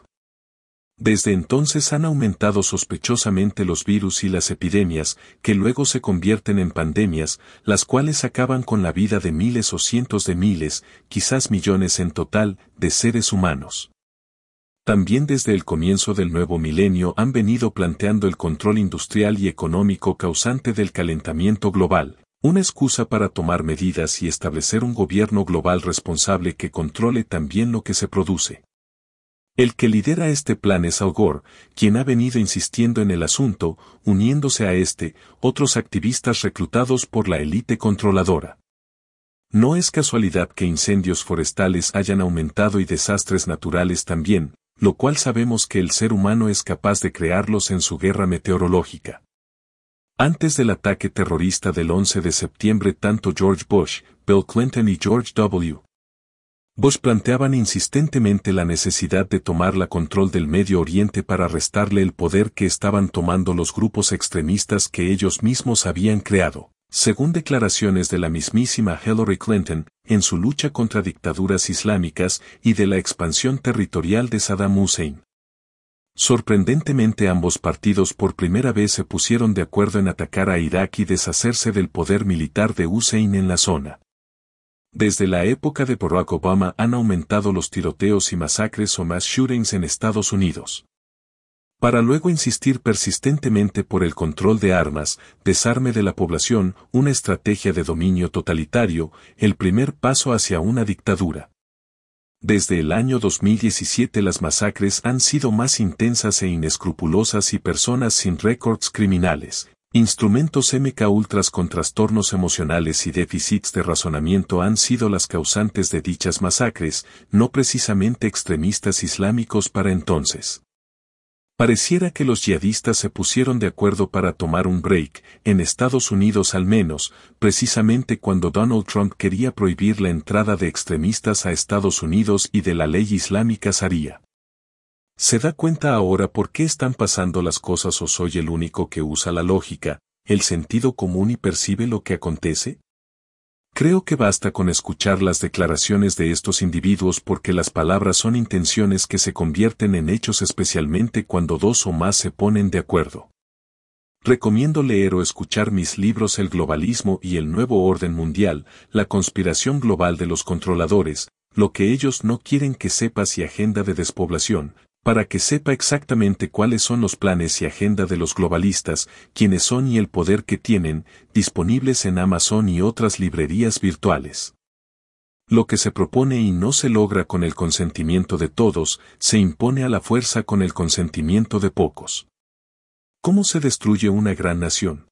Desde entonces han aumentado sospechosamente los virus y las epidemias, que luego se convierten en pandemias, las cuales acaban con la vida de miles o cientos de miles, quizás millones en total, de seres humanos. También desde el comienzo del nuevo milenio han venido planteando el control industrial y económico causante del calentamiento global, una excusa para tomar medidas y establecer un gobierno global responsable que controle también lo que se produce. El que lidera este plan es Al Gore, quien ha venido insistiendo en el asunto, uniéndose a otros activistas reclutados por la élite controladora. No es casualidad que incendios forestales hayan aumentado y desastres naturales también, lo cual sabemos que el ser humano es capaz de crearlos en su guerra meteorológica. Antes del ataque terrorista del 11 de septiembre tanto George Bush, Bill Clinton y George W. Bush planteaban insistentemente la necesidad de tomar la control del Medio Oriente para restarle el poder que estaban tomando los grupos extremistas que ellos mismos habían creado, según declaraciones de la mismísima Hillary Clinton, en su lucha contra dictaduras islámicas y de la expansión territorial de Saddam Hussein. Sorprendentemente ambos partidos por primera vez se pusieron de acuerdo en atacar a Irak y deshacerse del poder militar de Hussein en la zona. Desde la época de Barack Obama han aumentado los tiroteos y masacres o mass shootings en Estados Unidos. Para luego insistir persistentemente por el control de armas, desarme de la población, una estrategia de dominio totalitario, el primer paso hacia una dictadura. Desde el año 2017 las masacres han sido más intensas e inescrupulosas y personas sin récords criminales. Instrumentos MK Ultras con trastornos emocionales y déficits de razonamiento han sido las causantes de dichas masacres, no precisamente extremistas islámicos para entonces. Pareciera que los yihadistas se pusieron de acuerdo para tomar un break, en Estados Unidos al menos, precisamente cuando Donald Trump quería prohibir la entrada de extremistas a Estados Unidos y de la ley islámica Sharia. ¿Se da cuenta ahora por qué están pasando las cosas o soy el único que usa la lógica, el sentido común y percibe lo que acontece? Creo que basta con escuchar las declaraciones de estos individuos porque las palabras son intenciones que se convierten en hechos especialmente cuando dos o más se ponen de acuerdo. Recomiendo leer o escuchar mis libros El globalismo y el nuevo orden mundial, la conspiración global de los controladores, lo que ellos no quieren que sepas y agenda de despoblación, para que sepa exactamente cuáles son los planes y agenda de los globalistas, quiénes son y el poder que tienen, disponibles en Amazon y otras librerías virtuales. Lo que se propone y no se logra con el consentimiento de todos, se impone a la fuerza con el consentimiento de pocos. ¿Cómo se destruye una gran nación?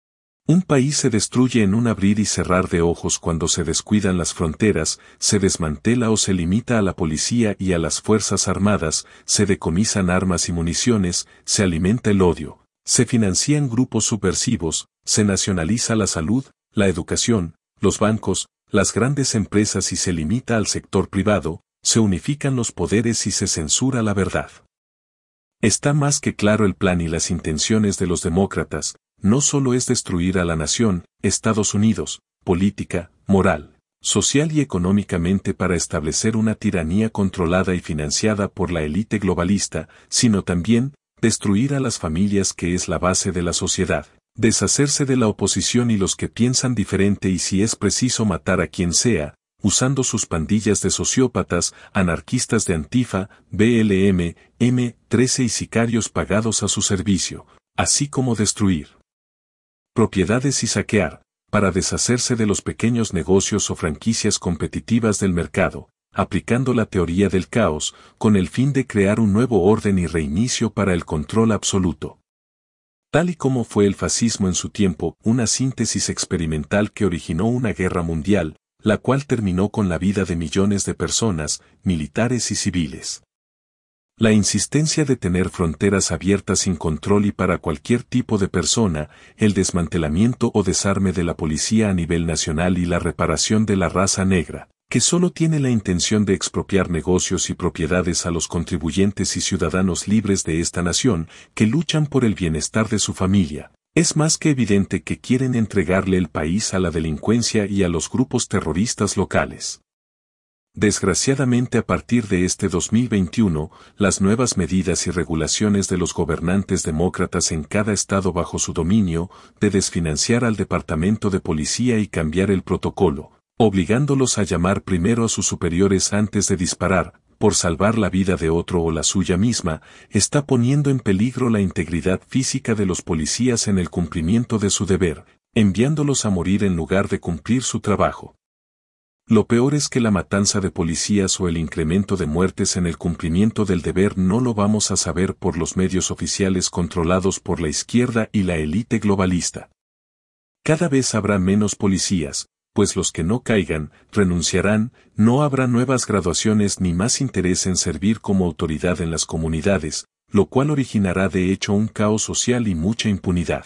Un país se destruye en un abrir y cerrar de ojos cuando se descuidan las fronteras, se desmantela o se limita a la policía y a las fuerzas armadas, se decomisan armas y municiones, se alimenta el odio, se financian grupos subversivos, se nacionaliza la salud, la educación, los bancos, las grandes empresas y se limita al sector privado, se unifican los poderes y se censura la verdad. Está más que claro el plan y las intenciones de los demócratas. No solo es destruir a la nación, Estados Unidos, política, moral, social y económicamente para establecer una tiranía controlada y financiada por la élite globalista, sino también, destruir a las familias que es la base de la sociedad, deshacerse de la oposición y los que piensan diferente y si es preciso matar a quien sea, usando sus pandillas de sociópatas, anarquistas de Antifa, BLM, M13 y sicarios pagados a su servicio, así como destruir propiedades y saquear, para deshacerse de los pequeños negocios o franquicias competitivas del mercado, aplicando la teoría del caos, con el fin de crear un nuevo orden y reinicio para el control absoluto. Tal y como fue el fascismo en su tiempo, una síntesis experimental que originó una guerra mundial, la cual terminó con la vida de millones de personas, militares y civiles. La insistencia de tener fronteras abiertas sin control y para cualquier tipo de persona, el desmantelamiento o desarme de la policía a nivel nacional y la reparación de la raza negra, que solo tiene la intención de expropiar negocios y propiedades a los contribuyentes y ciudadanos libres de esta nación que luchan por el bienestar de su familia. Es más que evidente que quieren entregarle el país a la delincuencia y a los grupos terroristas locales. Desgraciadamente, a partir de este 2021, las nuevas medidas y regulaciones de los gobernantes demócratas en cada estado bajo su dominio, de desfinanciar al Departamento de Policía y cambiar el protocolo, obligándolos a llamar primero a sus superiores antes de disparar, por salvar la vida de otro o la suya misma, está poniendo en peligro la integridad física de los policías en el cumplimiento de su deber, enviándolos a morir en lugar de cumplir su trabajo. Lo peor es que la matanza de policías o el incremento de muertes en el cumplimiento del deber no lo vamos a saber por los medios oficiales controlados por la izquierda y la élite globalista. Cada vez habrá menos policías, pues los que no caigan, renunciarán, no habrá nuevas graduaciones ni más interés en servir como autoridad en las comunidades, lo cual originará de hecho un caos social y mucha impunidad.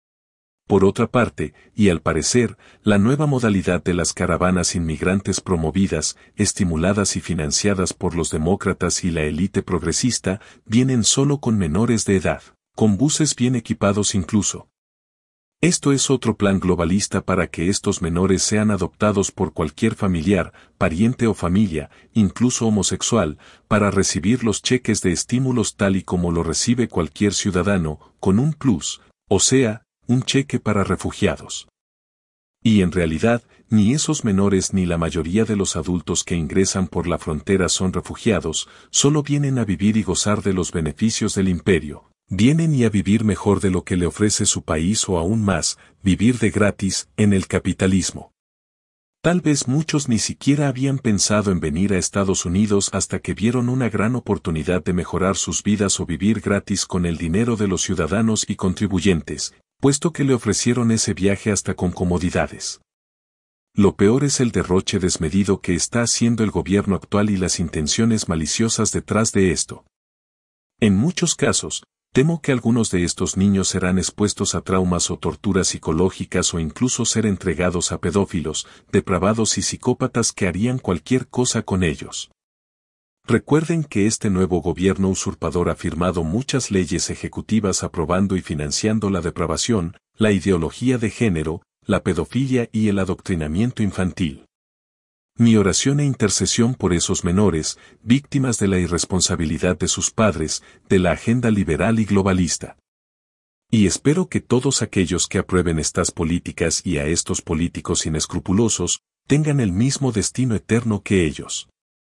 Por otra parte, y al parecer, la nueva modalidad de las caravanas inmigrantes promovidas, estimuladas y financiadas por los demócratas y la élite progresista, vienen solo con menores de edad, con buses bien equipados incluso. Esto es otro plan globalista para que estos menores sean adoptados por cualquier familiar, pariente o familia, incluso homosexual, para recibir los cheques de estímulos tal y como lo recibe cualquier ciudadano, con un plus, o sea, un cheque para refugiados. Y en realidad, ni esos menores ni la mayoría de los adultos que ingresan por la frontera son refugiados, solo vienen a vivir y gozar de los beneficios del imperio. Vienen y a vivir mejor de lo que le ofrece su país o aún más, vivir de gratis, en el capitalismo. Tal vez muchos ni siquiera habían pensado en venir a Estados Unidos hasta que vieron una gran oportunidad de mejorar sus vidas o vivir gratis con el dinero de los ciudadanos y contribuyentes, puesto que le ofrecieron ese viaje hasta con comodidades. Lo peor es el derroche desmedido que está haciendo el gobierno actual y las intenciones maliciosas detrás de esto. En muchos casos, temo que algunos de estos niños serán expuestos a traumas o torturas psicológicas o incluso ser entregados a pedófilos, depravados y psicópatas que harían cualquier cosa con ellos. Recuerden que este nuevo gobierno usurpador ha firmado muchas leyes ejecutivas aprobando y financiando la depravación, la ideología de género, la pedofilia y el adoctrinamiento infantil. Mi oración e intercesión por esos menores, víctimas de la irresponsabilidad de sus padres, de la agenda liberal y globalista. Y espero que todos aquellos que aprueben estas políticas y a estos políticos inescrupulosos, tengan el mismo destino eterno que ellos.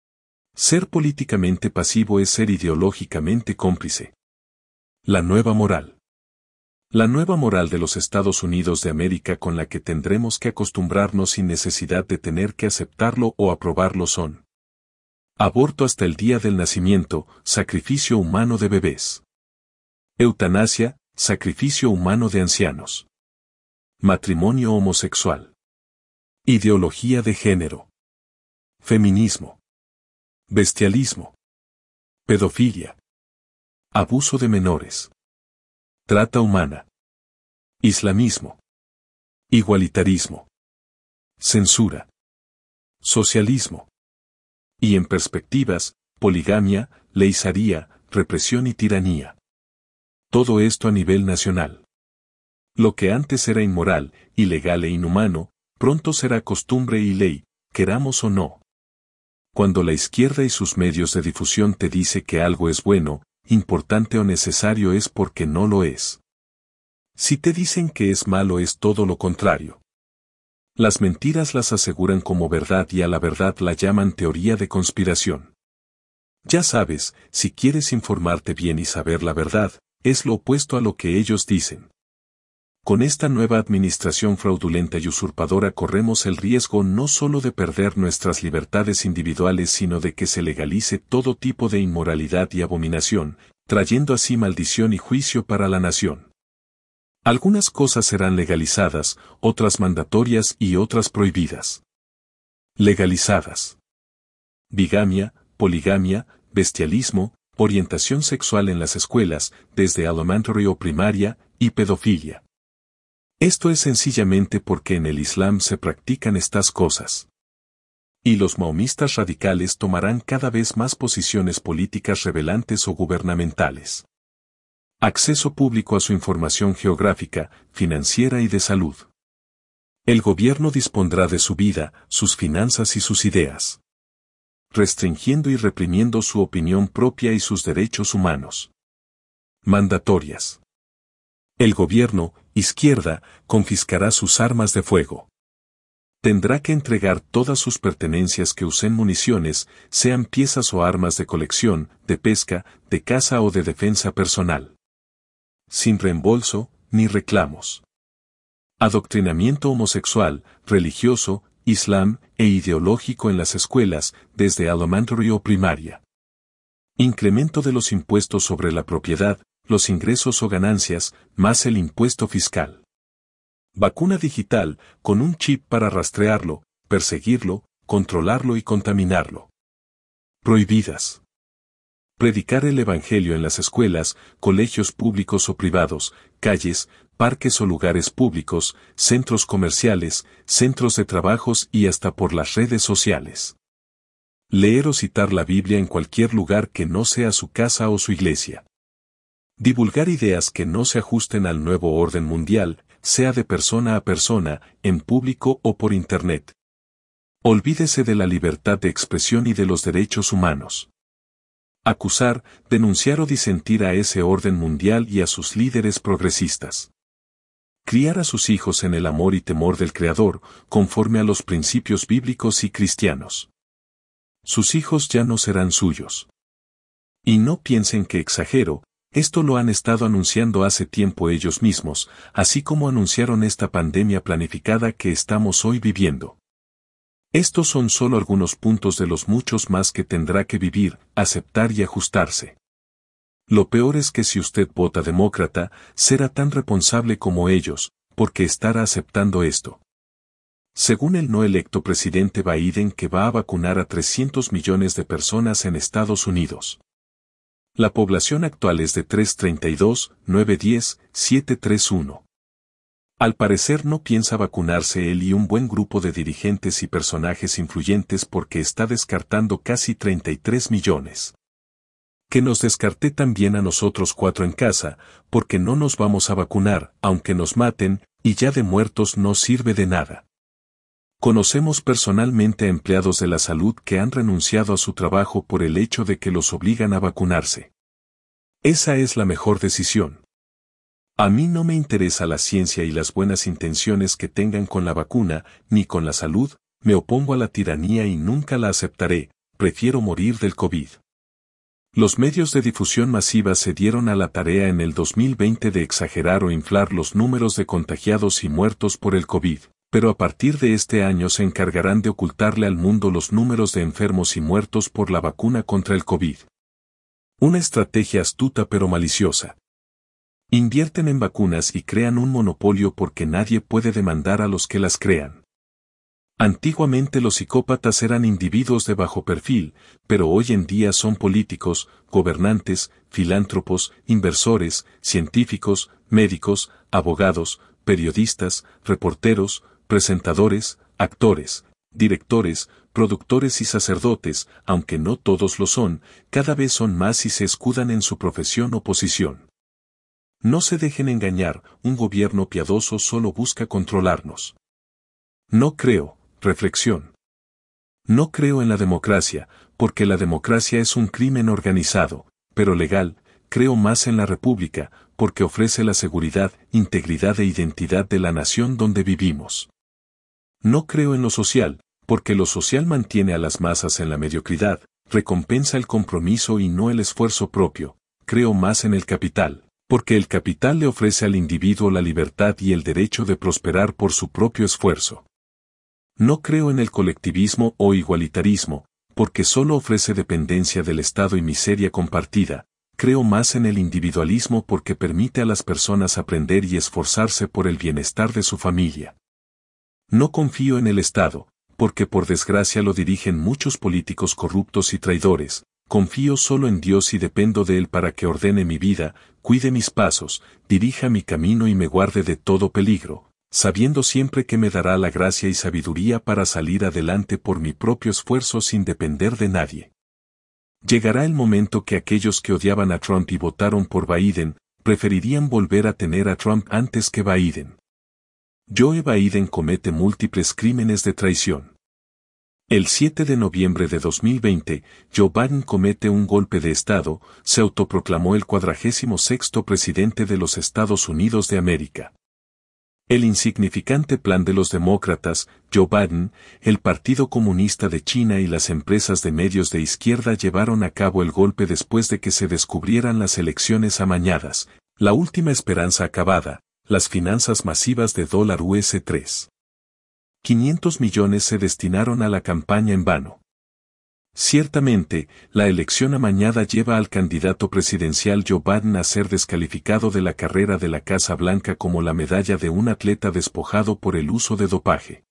Ser políticamente pasivo es ser ideológicamente cómplice. La nueva moral. La nueva moral de los Estados Unidos de América con la que tendremos que acostumbrarnos sin necesidad de tener que aceptarlo o aprobarlo son: aborto hasta el día del nacimiento, sacrificio humano de bebés. Eutanasia, sacrificio humano de ancianos. Matrimonio homosexual. Ideología de género. Feminismo. Bestialismo. Pedofilia. Abuso de menores. Trata humana. Islamismo. Igualitarismo. Censura. Socialismo. Y en perspectivas, poligamia, ley sharía, represión y tiranía. Todo esto a nivel nacional. Lo que antes era inmoral, ilegal e inhumano, pronto será costumbre y ley, queramos o no. Cuando la izquierda y sus medios de difusión te dice que algo es bueno, importante o necesario es porque no lo es. Si te dicen que es malo es todo lo contrario. Las mentiras las aseguran como verdad y a la verdad la llaman teoría de conspiración. Ya sabes, si quieres informarte bien y saber la verdad, es lo opuesto a lo que ellos dicen. Con esta nueva administración fraudulenta y usurpadora corremos el riesgo no solo de perder nuestras libertades individuales sino de que se legalice todo tipo de inmoralidad y abominación, trayendo así maldición y juicio para la nación. Algunas cosas serán legalizadas, otras mandatorias y otras prohibidas. Legalizadas. Bigamia, poligamia, bestialismo, orientación sexual en las escuelas, desde elementary o primaria, y pedofilia. Esto es sencillamente porque en el Islam se practican estas cosas. Y los maomistas radicales tomarán cada vez más posiciones políticas revelantes o gubernamentales. Acceso público a su información geográfica, financiera y de salud. El gobierno dispondrá de su vida, sus finanzas y sus ideas, restringiendo y reprimiendo su opinión propia y sus derechos humanos. Mandatorias. El gobierno, izquierda, confiscará sus armas de fuego. Tendrá que entregar todas sus pertenencias que usen municiones, sean piezas o armas de colección, de pesca, de caza o de defensa personal. Sin reembolso, ni reclamos. Adoctrinamiento homosexual, religioso, islam e ideológico en las escuelas, desde elementary o primaria. Incremento de los impuestos sobre la propiedad, los ingresos o ganancias, más el impuesto fiscal. Vacuna digital, con un chip para rastrearlo, perseguirlo, controlarlo y contaminarlo. Prohibidas. Predicar el Evangelio en las escuelas, colegios públicos o privados, calles, parques o lugares públicos, centros comerciales, centros de trabajos y hasta por las redes sociales. Leer o citar la Biblia en cualquier lugar que no sea su casa o su iglesia. Divulgar ideas que no se ajusten al nuevo orden mundial, sea de persona a persona, en público o por Internet. Olvídese de la libertad de expresión y de los derechos humanos. Acusar, denunciar o disentir a ese orden mundial y a sus líderes progresistas. Criar a sus hijos en el amor y temor del Creador, conforme a los principios bíblicos y cristianos. Sus hijos ya no serán suyos. Y no piensen que exagero, esto lo han estado anunciando hace tiempo ellos mismos, así como anunciaron esta pandemia planificada que estamos hoy viviendo. Estos son solo algunos puntos de los muchos más que tendrá que vivir, aceptar y ajustarse. Lo peor es que si usted vota demócrata, será tan responsable como ellos, porque estará aceptando esto. Según el no electo presidente Biden que va a vacunar a 300 millones de personas en Estados Unidos. La población actual es de 332, 910, 731. Al parecer no piensa vacunarse él y un buen grupo de dirigentes y personajes influyentes porque está descartando casi 33 millones. Que nos descarté también a nosotros 4 en casa, porque no nos vamos a vacunar, aunque nos maten, y ya de muertos no sirve de nada. Conocemos personalmente a empleados de la salud que han renunciado a su trabajo por el hecho de que los obligan a vacunarse. Esa es la mejor decisión. A mí no me interesa la ciencia y las buenas intenciones que tengan con la vacuna, ni con la salud, me opongo a la tiranía y nunca la aceptaré, prefiero morir del COVID. Los medios de difusión masiva se dieron a la tarea en el 2020 de exagerar o inflar los números de contagiados y muertos por el COVID, pero a partir de este año se encargarán de ocultarle al mundo los números de enfermos y muertos por la vacuna contra el COVID. Una estrategia astuta pero maliciosa. Invierten en vacunas y crean un monopolio porque nadie puede demandar a los que las crean. Antiguamente los psicópatas eran individuos de bajo perfil, pero hoy en día son políticos, gobernantes, filántropos, inversores, científicos, médicos, abogados, periodistas, reporteros, presentadores, actores, directores, productores y sacerdotes, aunque no todos lo son, cada vez son más y se escudan en su profesión o posición. No se dejen engañar, un gobierno piadoso solo busca controlarnos. No creo, reflexión. No creo en la democracia, porque la democracia es un crimen organizado, pero legal, creo más en la república, porque ofrece la seguridad, integridad e identidad de la nación donde vivimos. No creo en lo social, porque lo social mantiene a las masas en la mediocridad, recompensa el compromiso y no el esfuerzo propio, creo más en el capital. Porque el capital le ofrece al individuo la libertad y el derecho de prosperar por su propio esfuerzo. No creo en el colectivismo o igualitarismo, porque solo ofrece dependencia del Estado y miseria compartida. Creo más en el individualismo porque permite a las personas aprender y esforzarse por el bienestar de su familia. No confío en el Estado, porque por desgracia lo dirigen muchos políticos corruptos y traidores. Confío solo en Dios y dependo de Él para que ordene mi vida, cuide mis pasos, dirija mi camino y me guarde de todo peligro. sabiendo siempre que me dará la gracia y sabiduría para salir adelante por mi propio esfuerzo sin depender de nadie. Llegará el momento que aquellos que odiaban a Trump y votaron por Biden, preferirían volver a tener a Trump antes que Biden. Joe Biden comete múltiples crímenes de traición. El 7 de noviembre de 2020, Joe Biden comete un golpe de Estado, se autoproclamó el 46º presidente de los Estados Unidos de América. El insignificante plan de los demócratas, Joe Biden, el Partido Comunista de China y las empresas de medios de izquierda llevaron a cabo el golpe después de que se descubrieran las elecciones amañadas, la última esperanza acabada, las finanzas masivas de $US3. 500 millones se destinaron a la campaña en vano. Ciertamente, la elección amañada lleva al candidato presidencial Joe Biden a ser descalificado de la carrera de la Casa Blanca como la medalla de un atleta despojado por el uso de dopaje.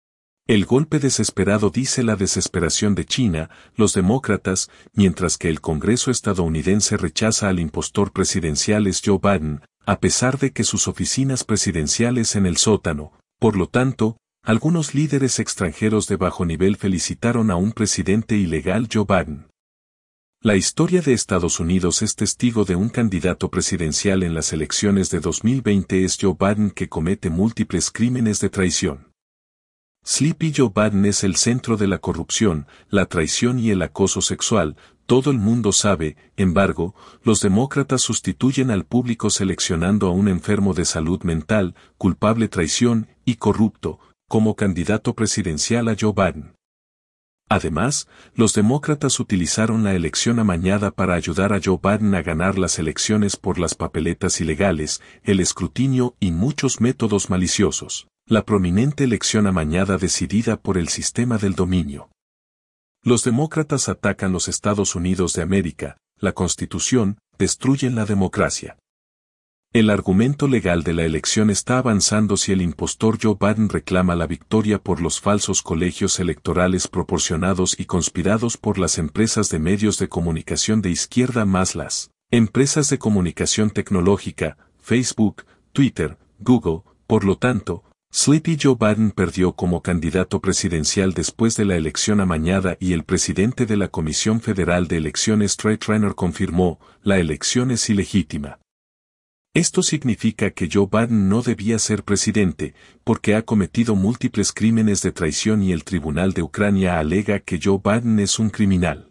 El golpe desesperado dice la desesperación de China, los demócratas, mientras que el Congreso estadounidense rechaza al impostor presidencial es Joe Biden, a pesar de que sus oficinas presidenciales en el sótano, por lo tanto, algunos líderes extranjeros de bajo nivel felicitaron a un presidente ilegal Joe Biden. La historia de Estados Unidos es testigo de un candidato presidencial en las elecciones de 2020 es Joe Biden que comete múltiples crímenes de traición. Sleepy Joe Biden es el centro de la corrupción, la traición y el acoso sexual, todo el mundo sabe, embargo, los demócratas sustituyen al público seleccionando a un enfermo de salud mental, culpable traición y corrupto, como candidato presidencial a Joe Biden. Además, los demócratas utilizaron la elección amañada para ayudar a Joe Biden a ganar las elecciones por las papeletas ilegales, el escrutinio y muchos métodos maliciosos, la prominente elección amañada decidida por el sistema del dominio. Los demócratas atacan los Estados Unidos de América, la Constitución, destruyen la democracia. El argumento legal de la elección está avanzando si el impostor Joe Biden reclama la victoria por los falsos colegios electorales proporcionados y conspirados por las empresas de medios de comunicación de izquierda más las empresas de comunicación tecnológica, Facebook, Twitter, Google, por lo tanto, Sleepy Joe Biden perdió como candidato presidencial después de la elección amañada y el presidente de la Comisión Federal de Elecciones Trey Traynor confirmó, la elección es ilegítima. Esto significa que Joe Biden no debía ser presidente, porque ha cometido múltiples crímenes de traición y el Tribunal de Ucrania alega que Joe Biden es un criminal.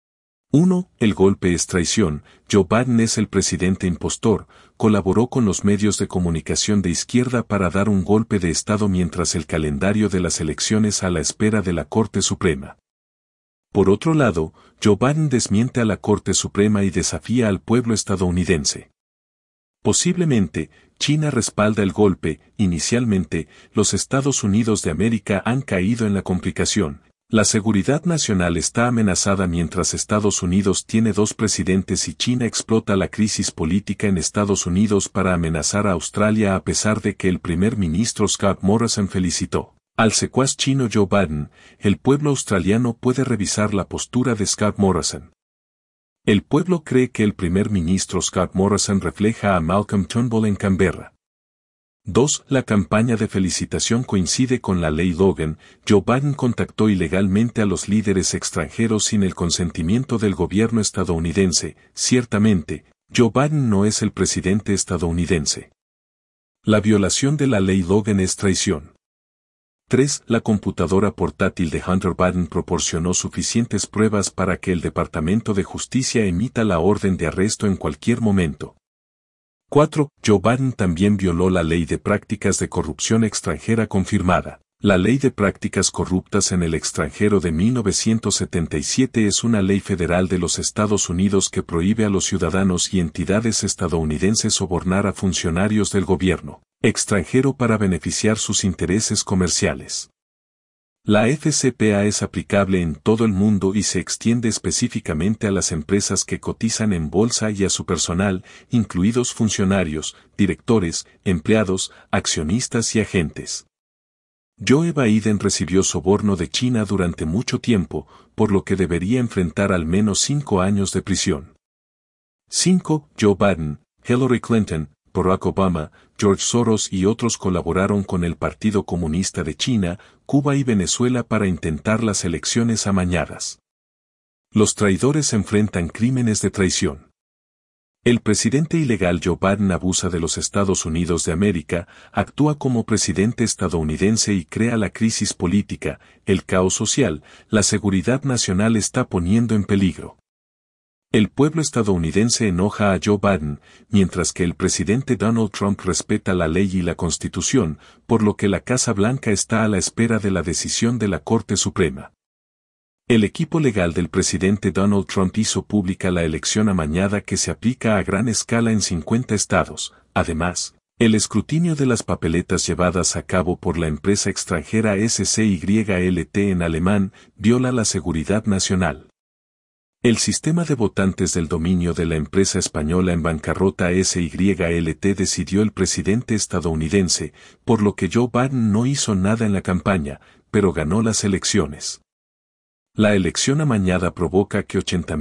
1. El golpe es traición, Joe Biden es el presidente impostor, colaboró con los medios de comunicación de izquierda para dar un golpe de Estado mientras el calendario de las elecciones a la espera de la Corte Suprema. Por otro lado, Joe Biden desmiente a la Corte Suprema y desafía al pueblo estadounidense. Posiblemente, China respalda el golpe, inicialmente, los Estados Unidos de América han caído en la complicación. La seguridad nacional está amenazada mientras Estados Unidos tiene dos presidentes y China explota la crisis política en Estados Unidos para amenazar a Australia a pesar de que el primer ministro Scott Morrison felicitó al secuaz chino Joe Biden, el pueblo australiano puede revisar la postura de Scott Morrison. El pueblo cree que el primer ministro Scott Morrison refleja a Malcolm Turnbull en Canberra. 2. La campaña de felicitación coincide con la ley Logan. Joe Biden contactó ilegalmente a los líderes extranjeros sin el consentimiento del gobierno estadounidense. Ciertamente, Joe Biden no es el presidente estadounidense. La violación de la ley Logan es traición. 3. La computadora portátil de Hunter Biden proporcionó suficientes pruebas para que el Departamento de Justicia emita la orden de arresto en cualquier momento. 4. Joe Biden también violó la Ley de Prácticas de Corrupción Extranjera confirmada. La Ley de Prácticas Corruptas en el Extranjero de 1977 es una ley federal de los Estados Unidos que prohíbe a los ciudadanos y entidades estadounidenses sobornar a funcionarios del gobierno extranjero para beneficiar sus intereses comerciales. La FCPA es aplicable en todo el mundo y se extiende específicamente a las empresas que cotizan en bolsa y a su personal, incluidos funcionarios, directores, empleados, accionistas y agentes. Joe Biden recibió soborno de China durante mucho tiempo, por lo que debería enfrentar al menos 5 años de prisión. 5. Joe Biden, Hillary Clinton, Barack Obama, George Soros y otros colaboraron con el Partido Comunista de China, Cuba y Venezuela para intentar las elecciones amañadas. Los traidores enfrentan crímenes de traición. El presidente ilegal Joe Biden abusa de los Estados Unidos de América, actúa como presidente estadounidense y crea la crisis política, el caos social, la seguridad nacional está poniendo en peligro. El pueblo estadounidense enoja a Joe Biden, mientras que el presidente Donald Trump respeta la ley y la Constitución, por lo que la Casa Blanca está a la espera de la decisión de la Corte Suprema. El equipo legal del presidente Donald Trump hizo pública la elección amañada que se aplica a gran escala en 50 estados. Además, el escrutinio de las papeletas llevadas a cabo por la empresa extranjera SCYLT en alemán viola la seguridad nacional. El sistema de votantes del dominio de la empresa española en bancarrota SYLT decidió el presidente estadounidense, por lo que Joe Biden no hizo nada en la campaña, pero ganó las elecciones. La elección amañada provoca que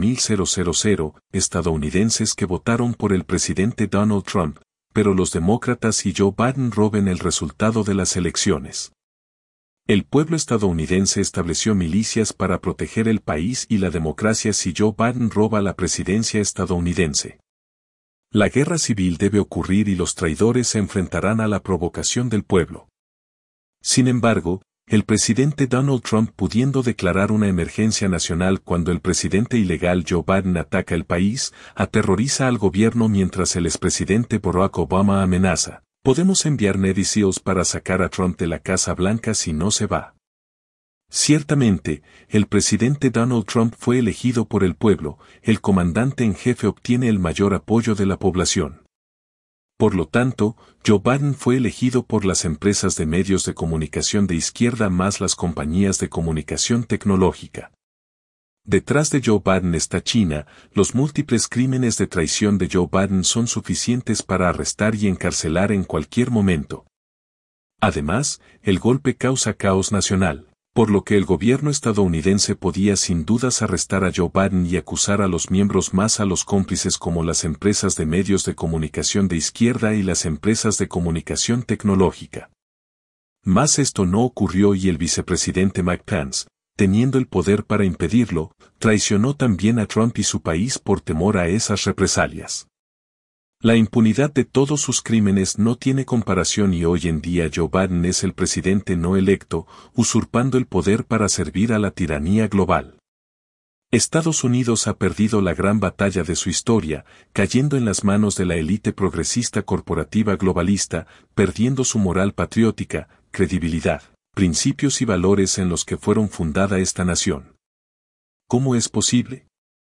80.000 estadounidenses que votaron por el presidente Donald Trump, pero los demócratas y Joe Biden roben el resultado de las elecciones. El pueblo estadounidense estableció milicias para proteger el país y la democracia si Joe Biden roba la presidencia estadounidense. La guerra civil debe ocurrir y los traidores se enfrentarán a la provocación del pueblo. Sin embargo, el presidente Donald Trump pudiendo declarar una emergencia nacional cuando el presidente ilegal Joe Biden ataca el país, aterroriza al gobierno mientras el expresidente Barack Obama amenaza. Podemos enviar Navy SEALs para sacar a Trump de la Casa Blanca si no se va. Ciertamente, el presidente Donald Trump fue elegido por el pueblo, el comandante en jefe obtiene el mayor apoyo de la población. Por lo tanto, Joe Biden fue elegido por las empresas de medios de comunicación de izquierda más las compañías de comunicación tecnológica. Detrás de Joe Biden está China, los múltiples crímenes de traición de Joe Biden son suficientes para arrestar y encarcelar en cualquier momento. Además, el golpe causa caos nacional, por lo que el gobierno estadounidense podía sin dudas arrestar a Joe Biden y acusar a los miembros más a los cómplices como las empresas de medios de comunicación de izquierda y las empresas de comunicación tecnológica. Mas esto no ocurrió y el vicepresidente Mike Pence, teniendo el poder para impedirlo, traicionó también a Trump y su país por temor a esas represalias. La impunidad de todos sus crímenes no tiene comparación y hoy en día Joe Biden es el presidente no electo, usurpando el poder para servir a la tiranía global. Estados Unidos ha perdido la gran batalla de su historia, cayendo en las manos de la élite progresista corporativa globalista, perdiendo su moral patriótica, credibilidad, principios y valores en los que fueron fundada esta nación. ¿Cómo es posible?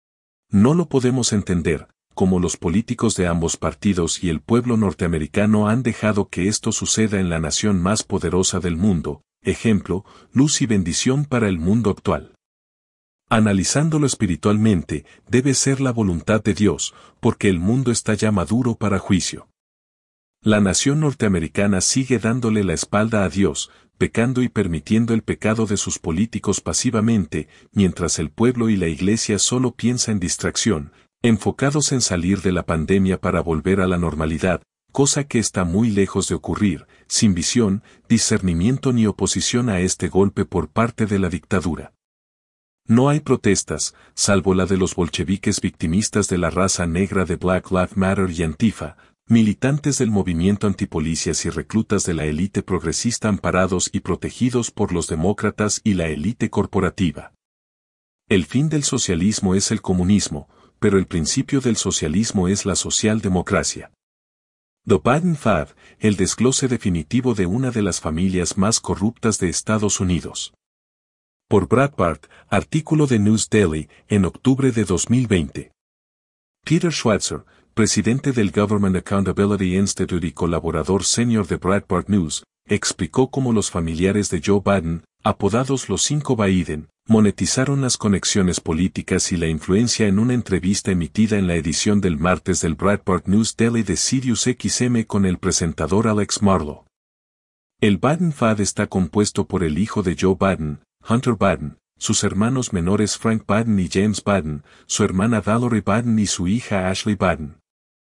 No lo podemos entender, como los políticos de ambos partidos y el pueblo norteamericano han dejado que esto suceda en la nación más poderosa del mundo, ejemplo, luz y bendición para el mundo actual. Analizándolo espiritualmente, debe ser la voluntad de Dios, porque el mundo está ya maduro para juicio. La nación norteamericana sigue dándole la espalda a Dios, pecando y permitiendo el pecado de sus políticos pasivamente, mientras el pueblo y la iglesia solo piensa en distracción, enfocados en salir de la pandemia para volver a la normalidad, cosa que está muy lejos de ocurrir, sin visión, discernimiento ni oposición a este golpe por parte de la dictadura. No hay protestas, salvo la de los bolcheviques victimistas de la raza negra de Black Lives Matter y Antifa, militantes del movimiento antipolicías y reclutas de la élite progresista amparados y protegidos por los demócratas y la élite corporativa. El fin del socialismo es el comunismo, pero el principio del socialismo es la socialdemocracia. The Biden Fad, el desglose definitivo de una de las familias más corruptas de Estados Unidos. Por Breitbart, artículo de News Daily, en octubre de 2020. Peter Schweizer, presidente del Government Accountability Institute y colaborador senior de Breitbart News, explicó cómo los familiares de Joe Biden, apodados los 5 Biden, monetizaron las conexiones políticas y la influencia en una entrevista emitida en la edición del martes del Breitbart News Daily de Sirius XM con el presentador Alex Marlow. El Biden Fad está compuesto por el hijo de Joe Biden, Hunter Biden, sus hermanos menores Frank Biden y James Biden, su hermana Valerie Biden y su hija Ashley Biden.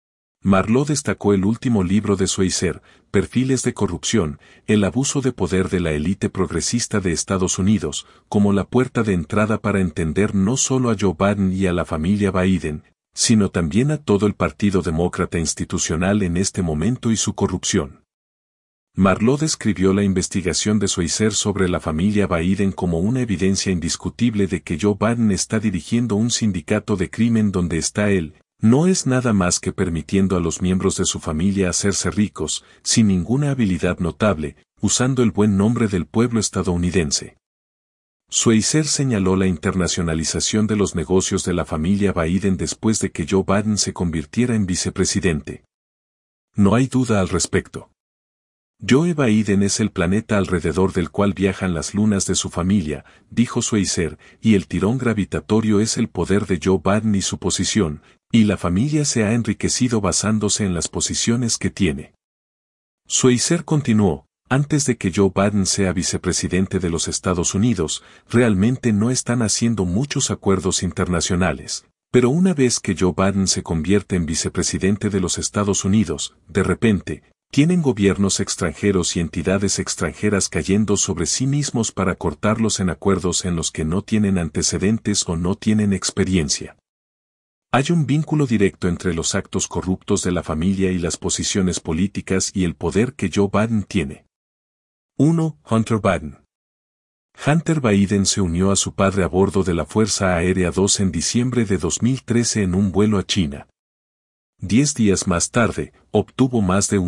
Marlowe destacó el último libro de Schweizer, Perfiles de corrupción, el abuso de poder de la élite progresista de Estados Unidos, como la puerta de entrada para entender no solo a Joe Biden y a la familia Biden, sino también a todo el Partido Demócrata institucional en este momento y su corrupción. Marlowe describió la investigación de Schweizer sobre la familia Biden como una evidencia indiscutible de que Joe Biden está dirigiendo un sindicato de crimen donde está él. No es nada más que permitiendo a los miembros de su familia hacerse ricos, sin ninguna habilidad notable, usando el buen nombre del pueblo estadounidense. Schweizer señaló la internacionalización de los negocios de la familia Biden después de que Joe Biden se convirtiera en vicepresidente. No hay duda al respecto. Joe Biden es el planeta alrededor del cual viajan las lunas de su familia, dijo Schweizer, y el tirón gravitatorio es el poder de Joe Biden y su posición, y la familia se ha enriquecido basándose en las posiciones que tiene. Schweizer continuó, antes de que Joe Biden sea vicepresidente de los Estados Unidos, realmente no están haciendo muchos acuerdos internacionales, pero una vez que Joe Biden se convierte en vicepresidente de los Estados Unidos, de repente, tienen gobiernos extranjeros y entidades extranjeras cayendo sobre sí mismos para cortarlos en acuerdos en los que no tienen antecedentes o no tienen experiencia. Hay un vínculo directo entre los actos corruptos de la familia y las posiciones políticas y el poder que Joe Biden tiene. 1. Hunter Biden. Hunter Biden se unió a su padre a bordo de la Fuerza Aérea 2 en diciembre de 2013 en un vuelo a China. 10 días más tarde, obtuvo más de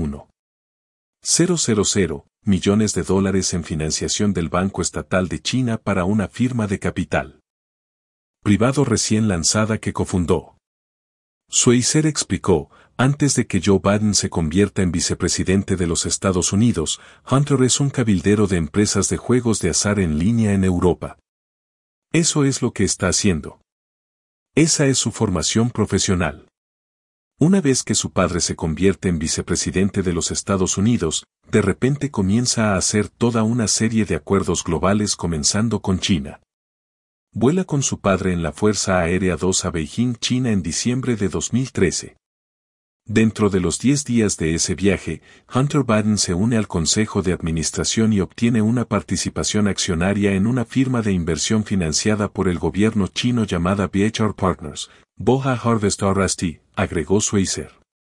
1,000 millones de dólares en financiación del Banco Estatal de China para una firma de capital privado recién lanzada que cofundó. Schweizer explicó, antes de que Joe Biden se convierta en vicepresidente de los Estados Unidos, Hunter es un cabildero de empresas de juegos de azar en línea en Europa. Eso es lo que está haciendo. Esa es su formación profesional. Una vez que su padre se convierte en vicepresidente de los Estados Unidos, de repente comienza a hacer toda una serie de acuerdos globales comenzando con China. Vuela con su padre en la Fuerza Aérea 2 a Beijing, China en diciembre de 2013. Dentro de los 10 días de ese viaje, Hunter Biden se une al Consejo de Administración y obtiene una participación accionaria en una firma de inversión financiada por el gobierno chino llamada BHR Partners, Boha Harvest RST, agregó Schweizer.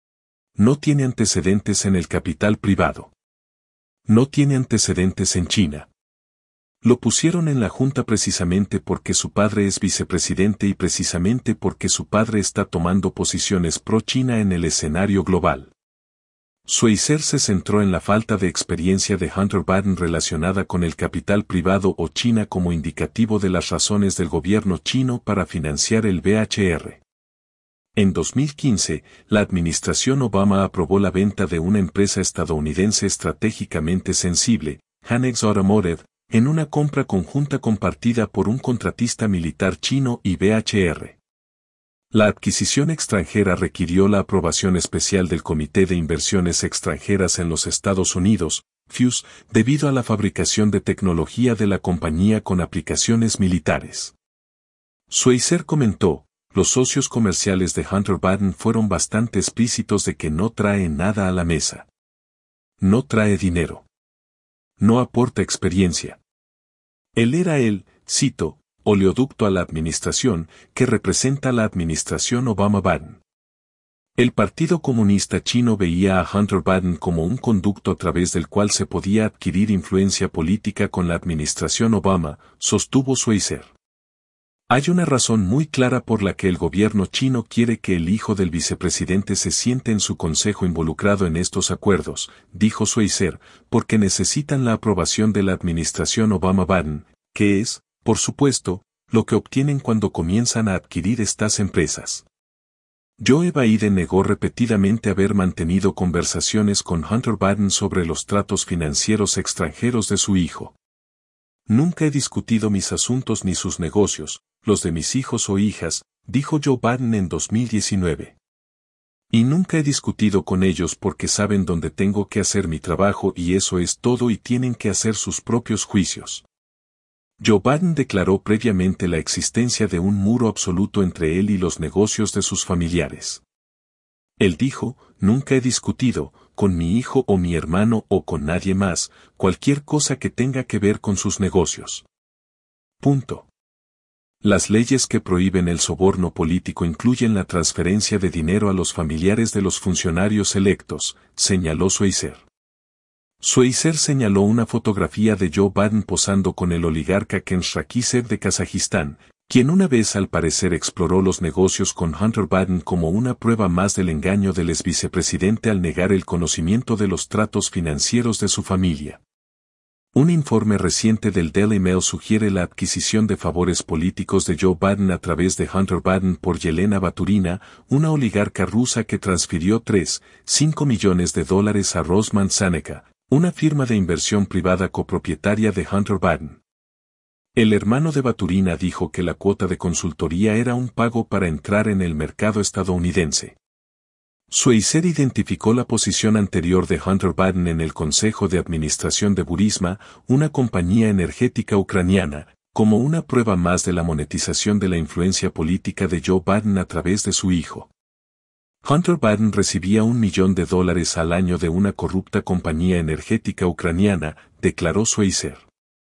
No tiene antecedentes en el capital privado. No tiene antecedentes en China. Lo pusieron en la junta precisamente porque su padre es vicepresidente y precisamente porque su padre está tomando posiciones pro-China en el escenario global. Schweizer se centró en la falta de experiencia de Hunter Biden relacionada con el capital privado o China como indicativo de las razones del gobierno chino para financiar el BHR. En 2015, la administración Obama aprobó la venta de una empresa estadounidense estratégicamente sensible, Hanex Automotive, en una compra conjunta compartida por un contratista militar chino y BHR. La adquisición extranjera requirió la aprobación especial del Comité de Inversiones Extranjeras en los Estados Unidos, FIUS, debido a la fabricación de tecnología de la compañía con aplicaciones militares. Schweizer comentó, los socios comerciales de Hunter Biden fueron bastante explícitos de que no trae nada a la mesa. No trae dinero. No aporta experiencia. Él era el, cito, oleoducto a la administración, que representa la administración Obama-Biden. El Partido Comunista Chino veía a Hunter Biden como un conducto a través del cual se podía adquirir influencia política con la administración Obama, sostuvo Schweizer. Hay una razón muy clara por la que el gobierno chino quiere que el hijo del vicepresidente se siente en su consejo involucrado en estos acuerdos, dijo Schweizer, porque necesitan la aprobación de la administración Obama-Biden, que es, por supuesto, lo que obtienen cuando comienzan a adquirir estas empresas. Joe Biden negó repetidamente haber mantenido conversaciones con Hunter Biden sobre los tratos financieros extranjeros de su hijo. Nunca he discutido mis asuntos ni sus negocios, los de mis hijos o hijas, dijo Joe Biden en 2019. Y nunca he discutido con ellos porque saben dónde tengo que hacer mi trabajo y eso es todo y tienen que hacer sus propios juicios. Joe Biden declaró previamente la existencia de un muro absoluto entre él y los negocios de sus familiares. Él dijo, nunca he discutido, con mi hijo o mi hermano o con nadie más, cualquier cosa que tenga que ver con sus negocios. Punto. Las leyes que prohíben el soborno político incluyen la transferencia de dinero a los familiares de los funcionarios electos, señaló Schweizer. Schweizer señaló una fotografía de Joe Biden posando con el oligarca Ken Shrakisev de Kazajistán, quien una vez al parecer exploró los negocios con Hunter Biden como una prueba más del engaño del ex vicepresidente al negar el conocimiento de los tratos financieros de su familia. Un informe reciente del Daily Mail sugiere la adquisición de favores políticos de Joe Biden a través de Hunter Biden por Yelena Baturina, una oligarca rusa que transfirió $3,5 millones a Rosman Saneca, una firma de inversión privada copropietaria de Hunter Biden. El hermano de Baturina dijo que la cuota de consultoría era un pago para entrar en el mercado estadounidense. Schweizer identificó la posición anterior de Hunter Biden en el Consejo de Administración de Burisma, una compañía energética ucraniana, como una prueba más de la monetización de la influencia política de Joe Biden a través de su hijo. Hunter Biden recibía $1 millón al año de una corrupta compañía energética ucraniana, declaró Schweizer.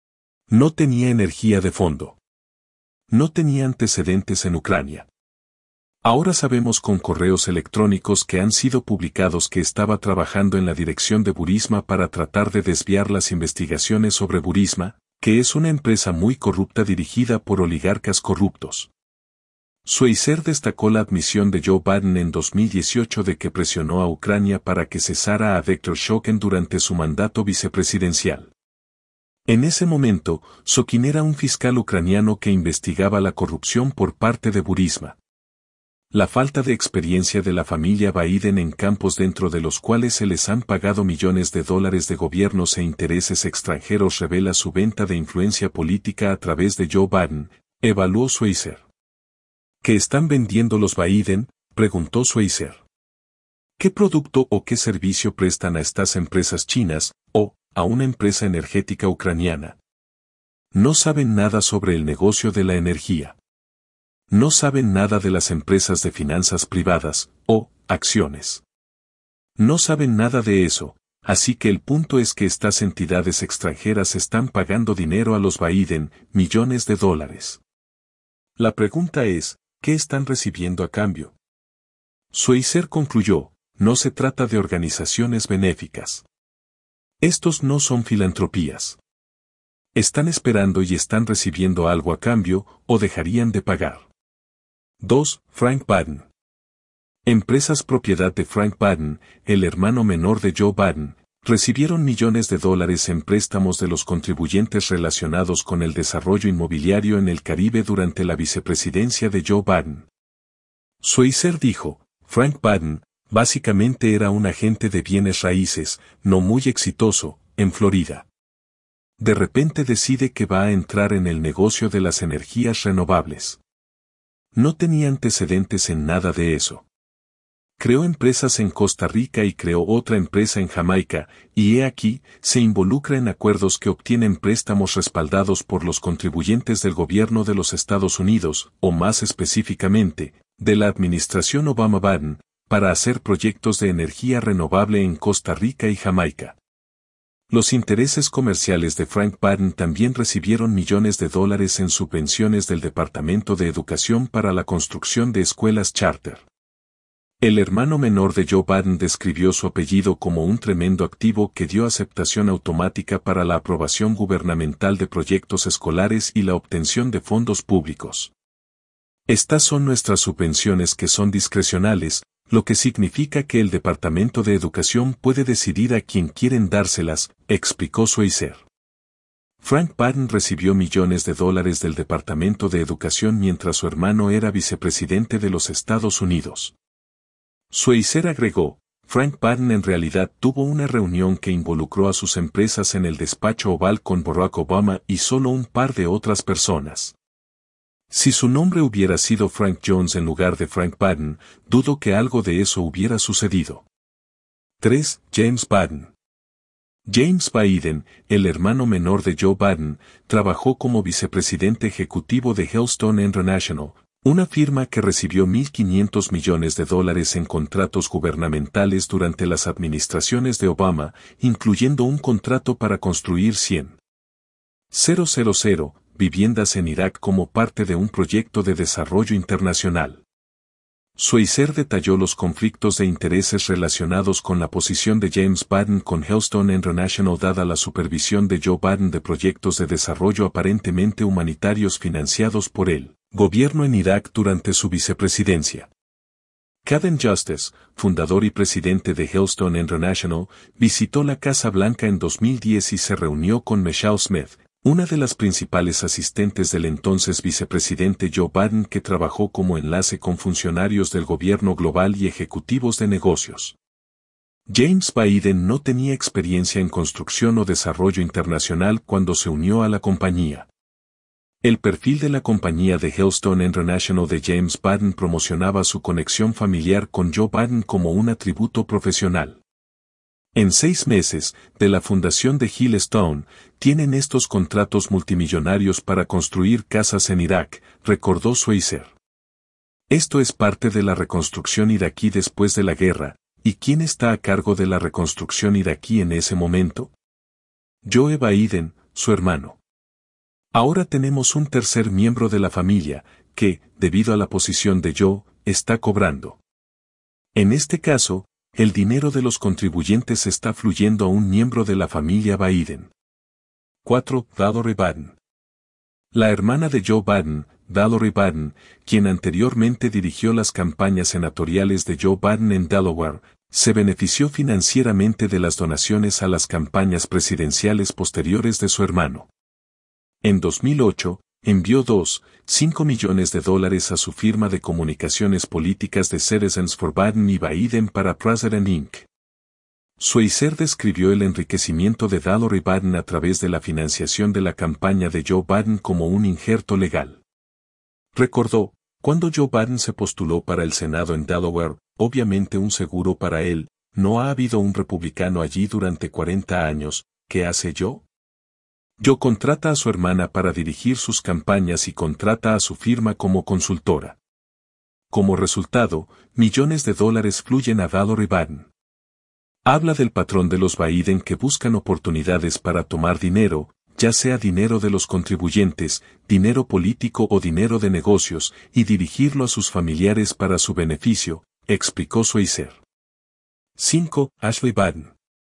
No tenía energía de fondo. No tenía antecedentes en Ucrania. Ahora sabemos con correos electrónicos que han sido publicados que estaba trabajando en la dirección de Burisma para tratar de desviar las investigaciones sobre Burisma, que es una empresa muy corrupta dirigida por oligarcas corruptos. Schweizer destacó la admisión de Joe Biden en 2018 de que presionó a Ucrania para que cesara a Viktor Shokin durante su mandato vicepresidencial. En ese momento, Shokin era un fiscal ucraniano que investigaba la corrupción por parte de Burisma. La falta de experiencia de la familia Biden en campos dentro de los cuales se les han pagado millones de dólares de gobiernos e intereses extranjeros revela su venta de influencia política a través de Joe Biden, evaluó Schweizer. ¿Qué están vendiendo los Biden?, preguntó Schweizer. ¿Qué producto o qué servicio prestan a estas empresas chinas, o a una empresa energética ucraniana? No saben nada sobre el negocio de la energía. No saben nada de las empresas de finanzas privadas, o acciones. No saben nada de eso, así que el punto es que estas entidades extranjeras están pagando dinero a los Biden, millones de dólares. La pregunta es, ¿qué están recibiendo a cambio? Schweizer concluyó, no se trata de organizaciones benéficas. Estos no son filantropías. Están esperando y están recibiendo algo a cambio, o dejarían de pagar. 2. Frank Biden. Empresas propiedad de Frank Biden, el hermano menor de Joe Biden, recibieron millones de dólares en préstamos de los contribuyentes relacionados con el desarrollo inmobiliario en el Caribe durante la vicepresidencia de Joe Biden. Schweizer dijo, Frank Biden, básicamente era un agente de bienes raíces, no muy exitoso, en Florida. De repente decide que va a entrar en el negocio de las energías renovables. No tenía antecedentes en nada de eso. Creó empresas en Costa Rica y creó otra empresa en Jamaica, y he aquí, se involucra en acuerdos que obtienen préstamos respaldados por los contribuyentes del gobierno de los Estados Unidos, o más específicamente, de la administración Obama-Biden, para hacer proyectos de energía renovable en Costa Rica y Jamaica. Los intereses comerciales de Frank Biden también recibieron millones de dólares en subvenciones del Departamento de Educación para la construcción de escuelas charter. El hermano menor de Joe Biden describió su apellido como un tremendo activo que dio aceptación automática para la aprobación gubernamental de proyectos escolares y la obtención de fondos públicos. Estas son nuestras subvenciones que son discrecionales, lo que significa que el Departamento de Educación puede decidir a quién quieren dárselas, explicó Schweizer. Frank Biden recibió millones de dólares del Departamento de Educación mientras su hermano era vicepresidente de los Estados Unidos. Schweizer agregó, Frank Biden en realidad tuvo una reunión que involucró a sus empresas en el despacho oval con Barack Obama y solo un par de otras personas. Si su nombre hubiera sido Frank Jones en lugar de Frank Biden, dudo que algo de eso hubiera sucedido. 3. James Biden. James Biden, el hermano menor de Joe Biden, trabajó como vicepresidente ejecutivo de Hailstone International, Una firma que recibió $1.500 millones en contratos gubernamentales durante las administraciones de Obama, incluyendo un contrato para construir 100,000 viviendas en Irak como parte de un proyecto de desarrollo internacional. Schweizer detalló los conflictos de intereses relacionados con la posición de James Biden con Houston International dada la supervisión de Joe Biden de proyectos de desarrollo aparentemente humanitarios financiados por él. Gobierno en Irak durante su vicepresidencia. Caden Justice, fundador y presidente de Houston International, visitó la Casa Blanca en 2010 y se reunió con Michelle Smith, una de las principales asistentes del entonces vicepresidente Joe Biden que trabajó como enlace con funcionarios del gobierno global y ejecutivos de negocios. James Biden no tenía experiencia en construcción o desarrollo internacional cuando se unió a la compañía. El perfil de la compañía de Houston International de James Biden promocionaba su conexión familiar con Joe Biden como un atributo profesional. En 6 meses, de la fundación de Hill Stone, tienen estos contratos multimillonarios para construir casas en Irak, recordó Schweizer. Esto es parte de la reconstrucción iraquí después de la guerra, ¿y quién está a cargo de la reconstrucción iraquí en ese momento? Joe Biden, su hermano. Ahora tenemos un tercer miembro de la familia, que, debido a la posición de Joe, está cobrando. En este caso, el dinero de los contribuyentes está fluyendo a un miembro de la familia Biden. 4. Valerie Biden. La hermana de Joe Biden, Valerie Biden, quien anteriormente dirigió las campañas senatoriales de Joe Biden en Delaware, se benefició financieramente de las donaciones a las campañas presidenciales posteriores de su hermano. En 2008, envió $5 millones a su firma de comunicaciones políticas de Citizens for Biden y Biden para President Inc. Schweizer describió el enriquecimiento de Valerie Biden a través de la financiación de la campaña de Joe Biden como un injerto legal. Recordó, cuando Joe Biden se postuló para el Senado en Delaware, obviamente un seguro para él, no ha habido un republicano allí durante 40 años, ¿qué hace Joe? Joe contrata a su hermana para dirigir sus campañas y contrata a su firma como consultora. Como resultado, millones de dólares fluyen a Valerie Biden. Habla del patrón de los Biden que buscan oportunidades para tomar dinero, ya sea dinero de los contribuyentes, dinero político o dinero de negocios, y dirigirlo a sus familiares para su beneficio, explicó Schweizer. 5. Ashley Biden.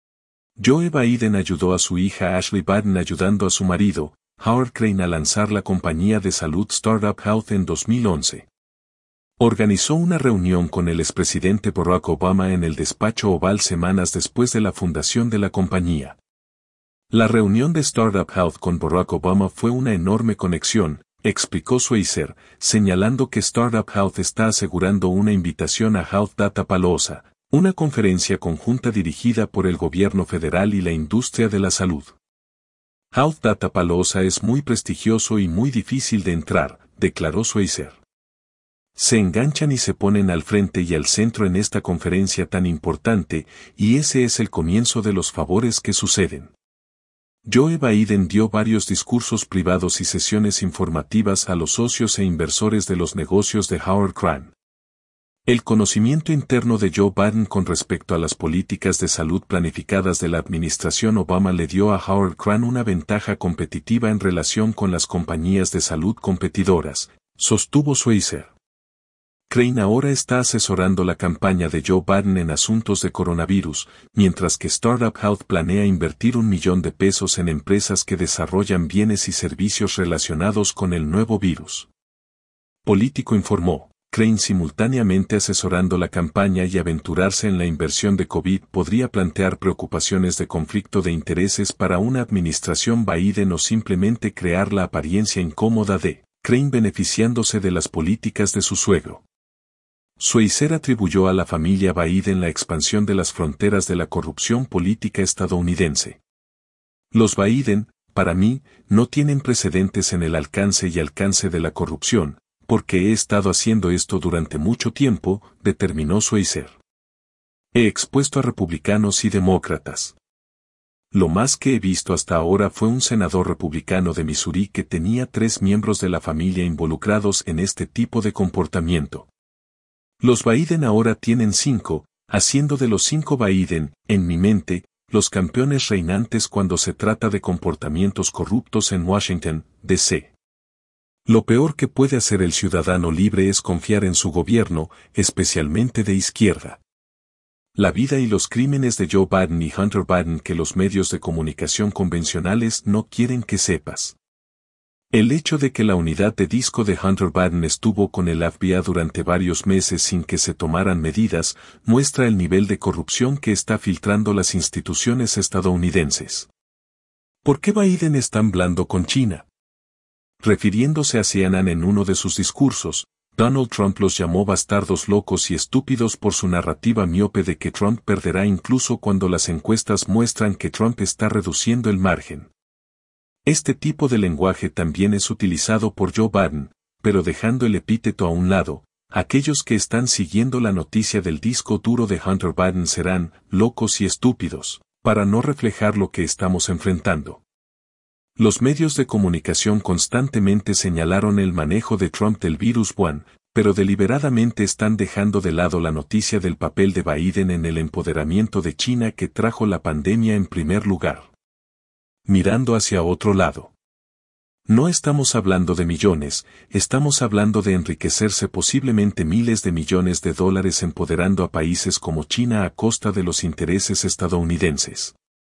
Joe Biden ayudó a su hija Ashley Biden ayudando a su marido, Howard Crane a lanzar la compañía de salud Startup Health en 2011. Organizó una reunión con el expresidente Barack Obama en el despacho Oval semanas después de la fundación de la compañía. La reunión de Startup Health con Barack Obama fue una enorme conexión, explicó Schweizer, señalando que Startup Health está asegurando una invitación a Health Data Palooza, una conferencia conjunta dirigida por el gobierno federal y la industria de la salud. Health Data Palooza es muy prestigioso y muy difícil de entrar, declaró Schweizer. Se enganchan y se ponen al frente y al centro en esta conferencia tan importante, y ese es el comienzo de los favores que suceden. Joe Biden dio varios discursos privados y sesiones informativas a los socios e inversores de los negocios de Howard Crane. El conocimiento interno de Joe Biden con respecto a las políticas de salud planificadas de la administración Obama le dio a Howard Crane una ventaja competitiva en relación con las compañías de salud competidoras, sostuvo Schweizer. Crane ahora está asesorando la campaña de Joe Biden en asuntos de coronavirus, mientras que Startup Health planea invertir $1 millón en empresas que desarrollan bienes y servicios relacionados con el nuevo virus. Político informó. Crane simultáneamente asesorando la campaña y aventurarse en la inversión de COVID podría plantear preocupaciones de conflicto de intereses para una administración Biden o simplemente crear la apariencia incómoda de Crane beneficiándose de las políticas de su suegro. Schweizer atribuyó a la familia Biden la expansión de las fronteras de la corrupción política estadounidense. Los Biden, para mí, no tienen precedentes en el alcance de la corrupción, porque he estado haciendo esto durante mucho tiempo, determinó Schweizer. He expuesto a republicanos y demócratas. Lo más que he visto hasta ahora fue un senador republicano de Missouri que tenía 3 miembros de la familia involucrados en este tipo de comportamiento. Los Biden ahora tienen 5, haciendo de los 5 Biden, en mi mente, los campeones reinantes cuando se trata de comportamientos corruptos en Washington, D.C. Lo peor que puede hacer el ciudadano libre es confiar en su gobierno, especialmente de izquierda. La vida y los crímenes de Joe Biden y Hunter Biden que los medios de comunicación convencionales no quieren que sepas. El hecho de que la unidad de disco de Hunter Biden estuvo con el FBI durante varios meses sin que se tomaran medidas, muestra el nivel de corrupción que está filtrando las instituciones estadounidenses. ¿Por qué Biden es tan blando con China? Refiriéndose a CNN en uno de sus discursos, Donald Trump los llamó bastardos locos y estúpidos por su narrativa miope de que Trump perderá incluso cuando las encuestas muestran que Trump está reduciendo el margen. Este tipo de lenguaje también es utilizado por Joe Biden, pero dejando el epíteto a un lado, aquellos que están siguiendo la noticia del disco duro de Hunter Biden serán locos y estúpidos, para no reflejar lo que estamos enfrentando. Los medios de comunicación constantemente señalaron el manejo de Trump del virus Wuhan, pero deliberadamente están dejando de lado la noticia del papel de Biden en el empoderamiento de China que trajo la pandemia en primer lugar. Mirando hacia otro lado. No estamos hablando de millones, estamos hablando de enriquecerse posiblemente miles de millones de dólares empoderando a países como China a costa de los intereses estadounidenses.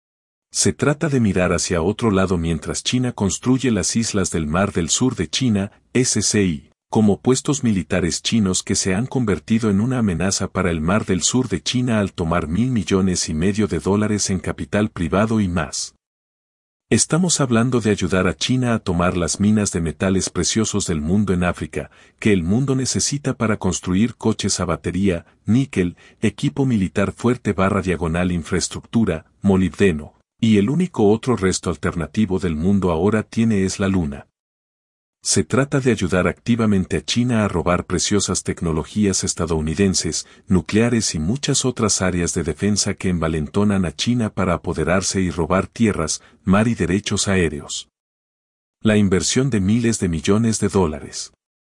Se trata de mirar hacia otro lado mientras China construye las islas del Mar del Sur de China, SCI, como puestos militares chinos que se han convertido en una amenaza para el Mar del Sur de China al tomar $1.000 millones y medio de dólares en capital privado y más. Estamos hablando de ayudar a China a tomar las minas de metales preciosos del mundo en África, que el mundo necesita para construir coches a batería, níquel, equipo militar fuerte / infraestructura, molibdeno. Y el único otro resto alternativo del mundo ahora tiene es la Luna. Se trata de ayudar activamente a China a robar preciosas tecnologías estadounidenses, nucleares y muchas otras áreas de defensa que envalentonan a China para apoderarse y robar tierras, mar y derechos aéreos. La inversión de miles de millones de dólares.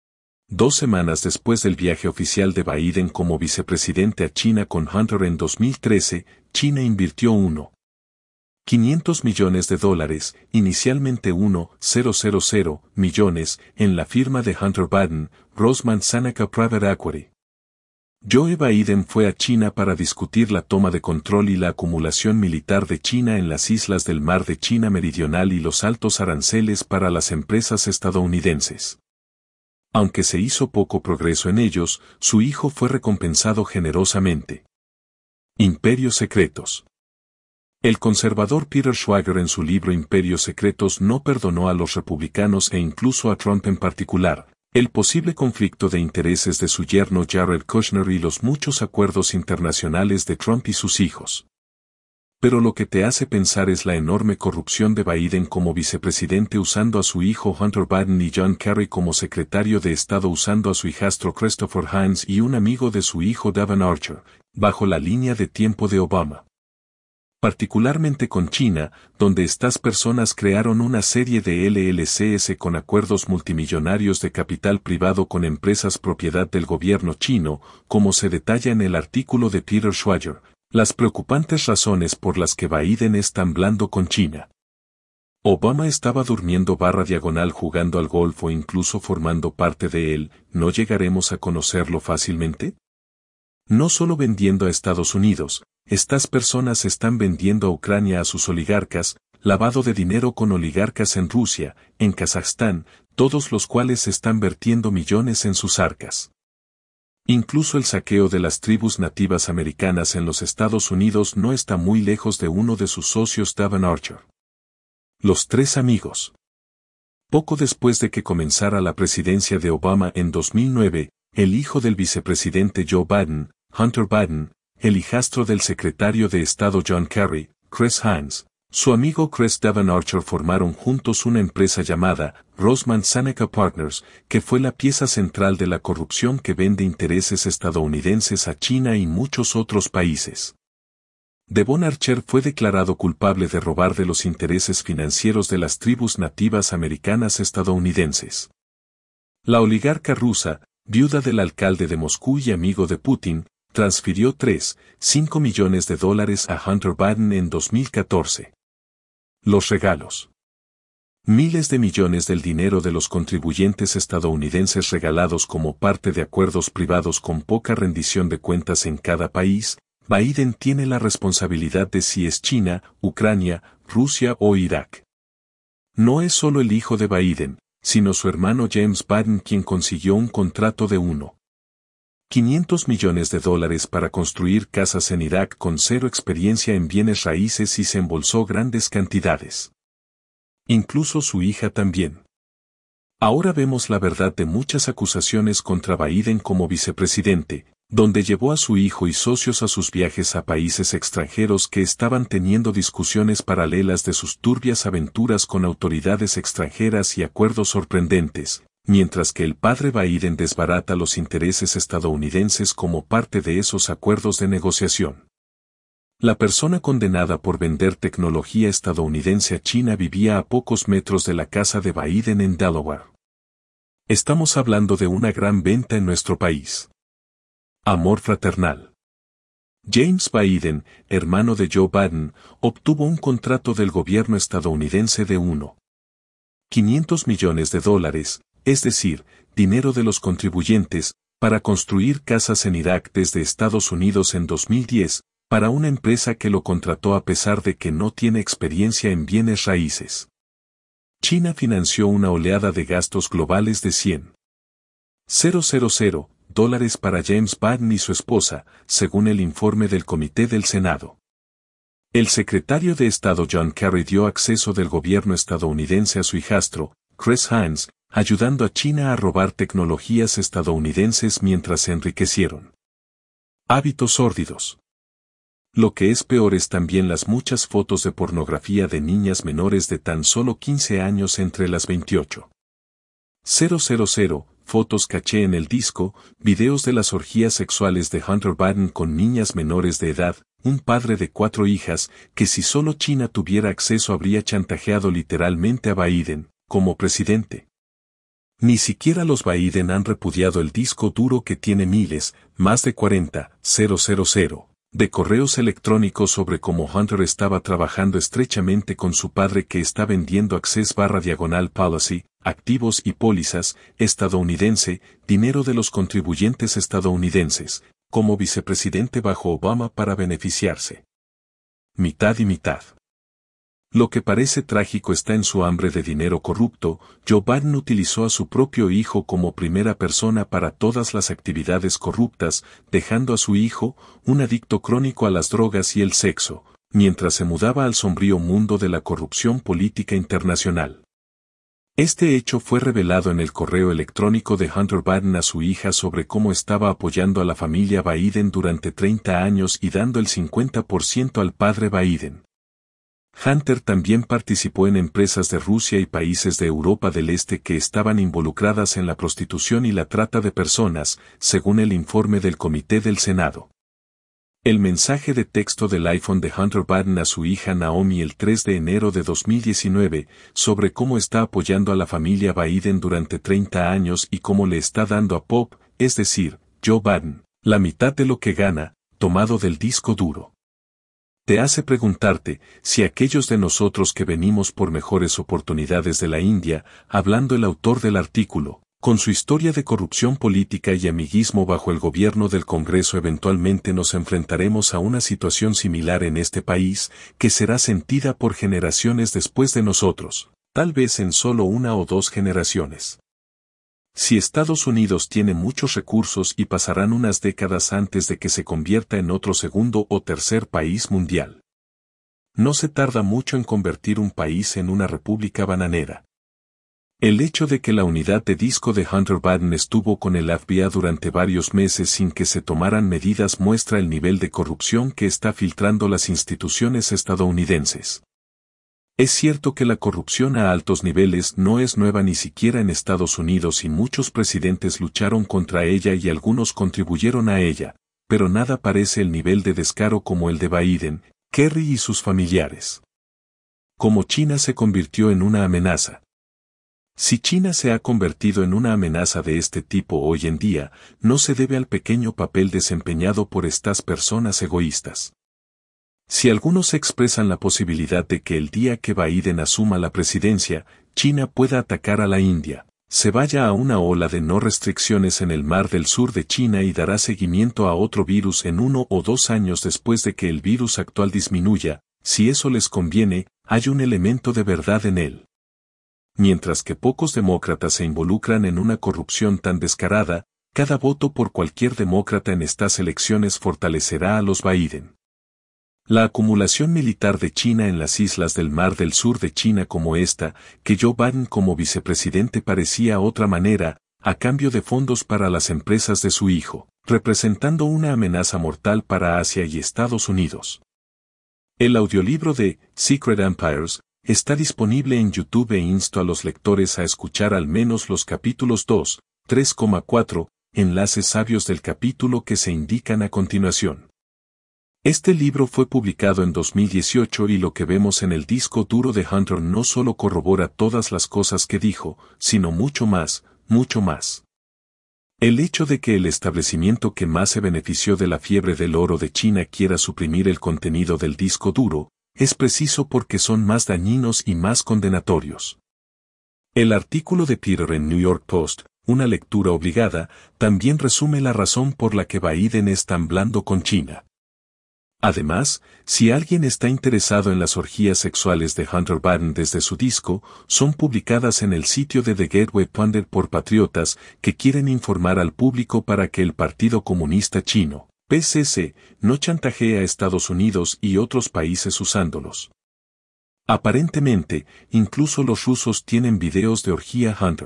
2 semanas después del viaje oficial de Biden como vicepresidente a China con Hunter en 2013, China invirtió $500 millones, inicialmente $1,000 millones, en la firma de Hunter Biden, Rosemont Seneca Private Equity. Joe Biden fue a China para discutir la toma de control y la acumulación militar de China en las islas del Mar de China Meridional y los altos aranceles para las empresas estadounidenses. Aunque se hizo poco progreso en ellos, su hijo fue recompensado generosamente. Imperios secretos. El conservador Peter Schweiger en su libro Imperios Secretos no perdonó a los republicanos e incluso a Trump en particular, el posible conflicto de intereses de su yerno Jared Kushner y los muchos acuerdos internacionales de Trump y sus hijos. Pero lo que te hace pensar es la enorme corrupción de Biden como vicepresidente usando a su hijo Hunter Biden y John Kerry como secretario de Estado usando a su hijastro Christopher Heinz y un amigo de su hijo Devon Archer, bajo la línea de tiempo de Obama. Particularmente con China, donde estas personas crearon una serie de LLCs con acuerdos multimillonarios de capital privado con empresas propiedad del gobierno chino, como se detalla en el artículo de Peter Schweiger, las preocupantes razones por las que Biden es tan blando con China. Obama estaba durmiendo / jugando al golf o incluso formando parte de él, ¿no llegaremos a conocerlo fácilmente? No solo vendiendo a Estados Unidos, estas personas están vendiendo a Ucrania a sus oligarcas, lavado de dinero con oligarcas en Rusia, en Kazajstán, todos los cuales están vertiendo millones en sus arcas. Incluso el saqueo de las tribus nativas americanas en los Estados Unidos no está muy lejos de uno de sus socios Devon Archer. Los 3 amigos. Poco después de que comenzara la presidencia de Obama en 2009, el hijo del vicepresidente Joe Biden, Hunter Biden, el hijastro del secretario de Estado John Kerry, Chris Heinz, su amigo Chris Devon Archer formaron juntos una empresa llamada Rosemont Seneca Partners, que fue la pieza central de la corrupción que vende intereses estadounidenses a China y muchos otros países. Devon Archer fue declarado culpable de robar de los intereses financieros de las tribus nativas americanas estadounidenses. La oligarca rusa, viuda del alcalde de Moscú y amigo de Putin, transfirió $3,5 millones a Hunter Biden en 2014. Los regalos. Miles de millones del dinero de los contribuyentes estadounidenses regalados como parte de acuerdos privados con poca rendición de cuentas en cada país. Biden tiene la responsabilidad de si es China, Ucrania, Rusia o Irak. No es solo el hijo de Biden, sino su hermano James Biden quien consiguió un contrato de $1,500 millones para construir casas en Irak con cero experiencia en bienes raíces y se embolsó grandes cantidades. Incluso su hija también. Ahora vemos la verdad de muchas acusaciones contra Biden como vicepresidente, donde llevó a su hijo y socios a sus viajes a países extranjeros que estaban teniendo discusiones paralelas de sus turbias aventuras con autoridades extranjeras y acuerdos sorprendentes, mientras que el padre Biden desbarata los intereses estadounidenses como parte de esos acuerdos de negociación. La persona condenada por vender tecnología estadounidense a China vivía a pocos metros de la casa de Biden en Delaware. Estamos hablando de una gran venta en nuestro país. Amor fraternal. James Biden, hermano de Joe Biden, obtuvo un contrato del gobierno estadounidense de $1,500 millones, es decir, dinero de los contribuyentes, para construir casas en Irak desde Estados Unidos en 2010, para una empresa que lo contrató a pesar de que no tiene experiencia en bienes raíces. China financió una oleada de gastos globales de $100,000 para James Biden y su esposa, según el informe del Comité del Senado. El secretario de Estado John Kerry dio acceso del gobierno estadounidense a su hijastro, Chris Hines, ayudando a China a robar tecnologías estadounidenses mientras se enriquecieron. Hábitos sórdidos. Lo que es peor es también las muchas fotos de pornografía de niñas menores de tan solo 15 años entre las 28,000 fotos caché en el disco, videos de las orgías sexuales de Hunter Biden con niñas menores de edad, un padre de 4 hijas, que si solo China tuviera acceso habría chantajeado literalmente a Biden, como presidente. Ni siquiera los Biden han repudiado el disco duro que tiene miles, más de 40,000, de correos electrónicos sobre cómo Hunter estaba trabajando estrechamente con su padre que está vendiendo Access/Policy, activos y pólizas, estadounidense, dinero de los contribuyentes estadounidenses, como vicepresidente bajo Obama para beneficiarse. Mitad y mitad. Lo que parece trágico está en su hambre de dinero corrupto. Joe Biden utilizó a su propio hijo como primera persona para todas las actividades corruptas, dejando a su hijo, un adicto crónico a las drogas y el sexo, mientras se mudaba al sombrío mundo de la corrupción política internacional. Este hecho fue revelado en el correo electrónico de Hunter Biden a su hija sobre cómo estaba apoyando a la familia Biden durante 30 años y dando el 50% al padre Biden. Hunter también participó en empresas de Rusia y países de Europa del Este que estaban involucradas en la prostitución y la trata de personas, según el informe del Comité del Senado. El mensaje de texto del iPhone de Hunter Biden a su hija Naomi el 3 de enero de 2019, sobre cómo está apoyando a la familia Biden durante 30 años y cómo le está dando a Pop, es decir, Joe Biden, la mitad de lo que gana, tomado del disco duro. Te hace preguntarte si aquellos de nosotros que venimos por mejores oportunidades de la India, hablando el autor del artículo, con su historia de corrupción política y amiguismo bajo el gobierno del Congreso eventualmente nos enfrentaremos a una situación similar en este país, que será sentida por generaciones después de nosotros, tal vez en solo 1 o 2 generaciones. Si Estados Unidos tiene muchos recursos y pasarán unas décadas antes de que se convierta en otro segundo o tercer país mundial. No se tarda mucho en convertir un país en una república bananera. El hecho de que la unidad de disco de Hunter Biden estuvo con el FBI durante varios meses sin que se tomaran medidas muestra el nivel de corrupción que está filtrando las instituciones estadounidenses. Es cierto que la corrupción a altos niveles no es nueva ni siquiera en Estados Unidos y muchos presidentes lucharon contra ella y algunos contribuyeron a ella, pero nada parece el nivel de descaro como el de Biden, Kerry y sus familiares. Cómo China se convirtió en una amenaza. Si China se ha convertido en una amenaza de este tipo hoy en día, no se debe al pequeño papel desempeñado por estas personas egoístas. Si algunos expresan la posibilidad de que el día que Biden asuma la presidencia, China pueda atacar a la India, se vaya a una ola de no restricciones en el mar del sur de China y dará seguimiento a otro virus en 1 o 2 años después de que el virus actual disminuya, si eso les conviene, hay un elemento de verdad en él. Mientras que pocos demócratas se involucran en una corrupción tan descarada, cada voto por cualquier demócrata en estas elecciones fortalecerá a los Biden. La acumulación militar de China en las islas del Mar del Sur de China como esta, que Joe Biden como vicepresidente parecía otra manera, a cambio de fondos para las empresas de su hijo, representando una amenaza mortal para Asia y Estados Unidos. El audiolibro de Secret Empires está disponible en YouTube e insto a los lectores a escuchar al menos los capítulos 2, 3,4, enlaces sabios del capítulo que se indican a continuación. Este libro fue publicado en 2018 y lo que vemos en el disco duro de Hunter no solo corrobora todas las cosas que dijo, sino mucho más, mucho más. El hecho de que el establecimiento que más se benefició de la fiebre del oro de China quiera suprimir el contenido del disco duro, es preciso porque son más dañinos y más condenatorios. El artículo de Peter en New York Post, una lectura obligada, también resume la razón por la que Biden es tan blando con China. Además, si alguien está interesado en las orgías sexuales de Hunter Biden desde su disco, son publicadas en el sitio de The Gateway Pundit por patriotas que quieren informar al público para que el Partido Comunista Chino, PCC, no chantajee a Estados Unidos y otros países usándolos. Aparentemente, incluso los rusos tienen videos de orgía Hunter.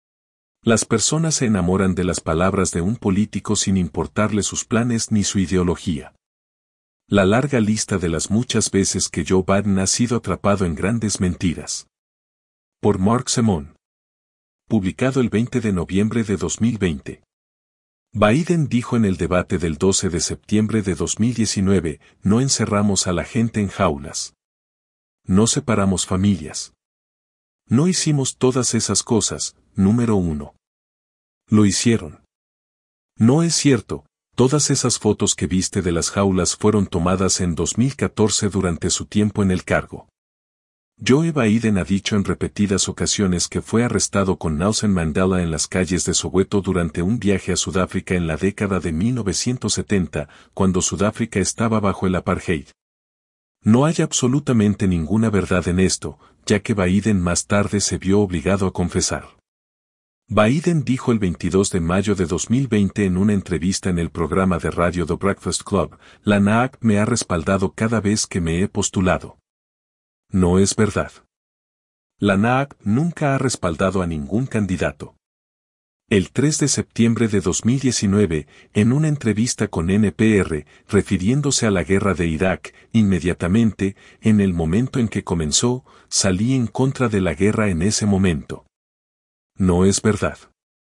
Las personas se enamoran de las palabras de un político sin importarle sus planes ni su ideología. La larga lista de las muchas veces que Joe Biden ha sido atrapado en grandes mentiras. Por Mark Simon. Publicado el 20 de noviembre de 2020. Biden dijo en el debate del 12 de septiembre de 2019, no encerramos a la gente en jaulas. No separamos familias. No hicimos todas esas cosas, número 1. Lo hicieron. No es cierto. Todas esas fotos que viste de las jaulas fueron tomadas en 2014 durante su tiempo en el cargo. Joe Biden ha dicho en repetidas ocasiones que fue arrestado con Nelson Mandela en las calles de Soweto durante un viaje a Sudáfrica en la década de 1970, cuando Sudáfrica estaba bajo el apartheid. No hay absolutamente ninguna verdad en esto, ya que Biden más tarde se vio obligado a confesar. Biden dijo el 22 de mayo de 2020 en una entrevista en el programa de radio The Breakfast Club, la NAAC me ha respaldado cada vez que me he postulado. No es verdad. La NAAC nunca ha respaldado a ningún candidato. El 3 de septiembre de 2019, en una entrevista con NPR, refiriéndose a la guerra de Irak, inmediatamente, en el momento en que comenzó, salí en contra de la guerra en ese momento. No es verdad.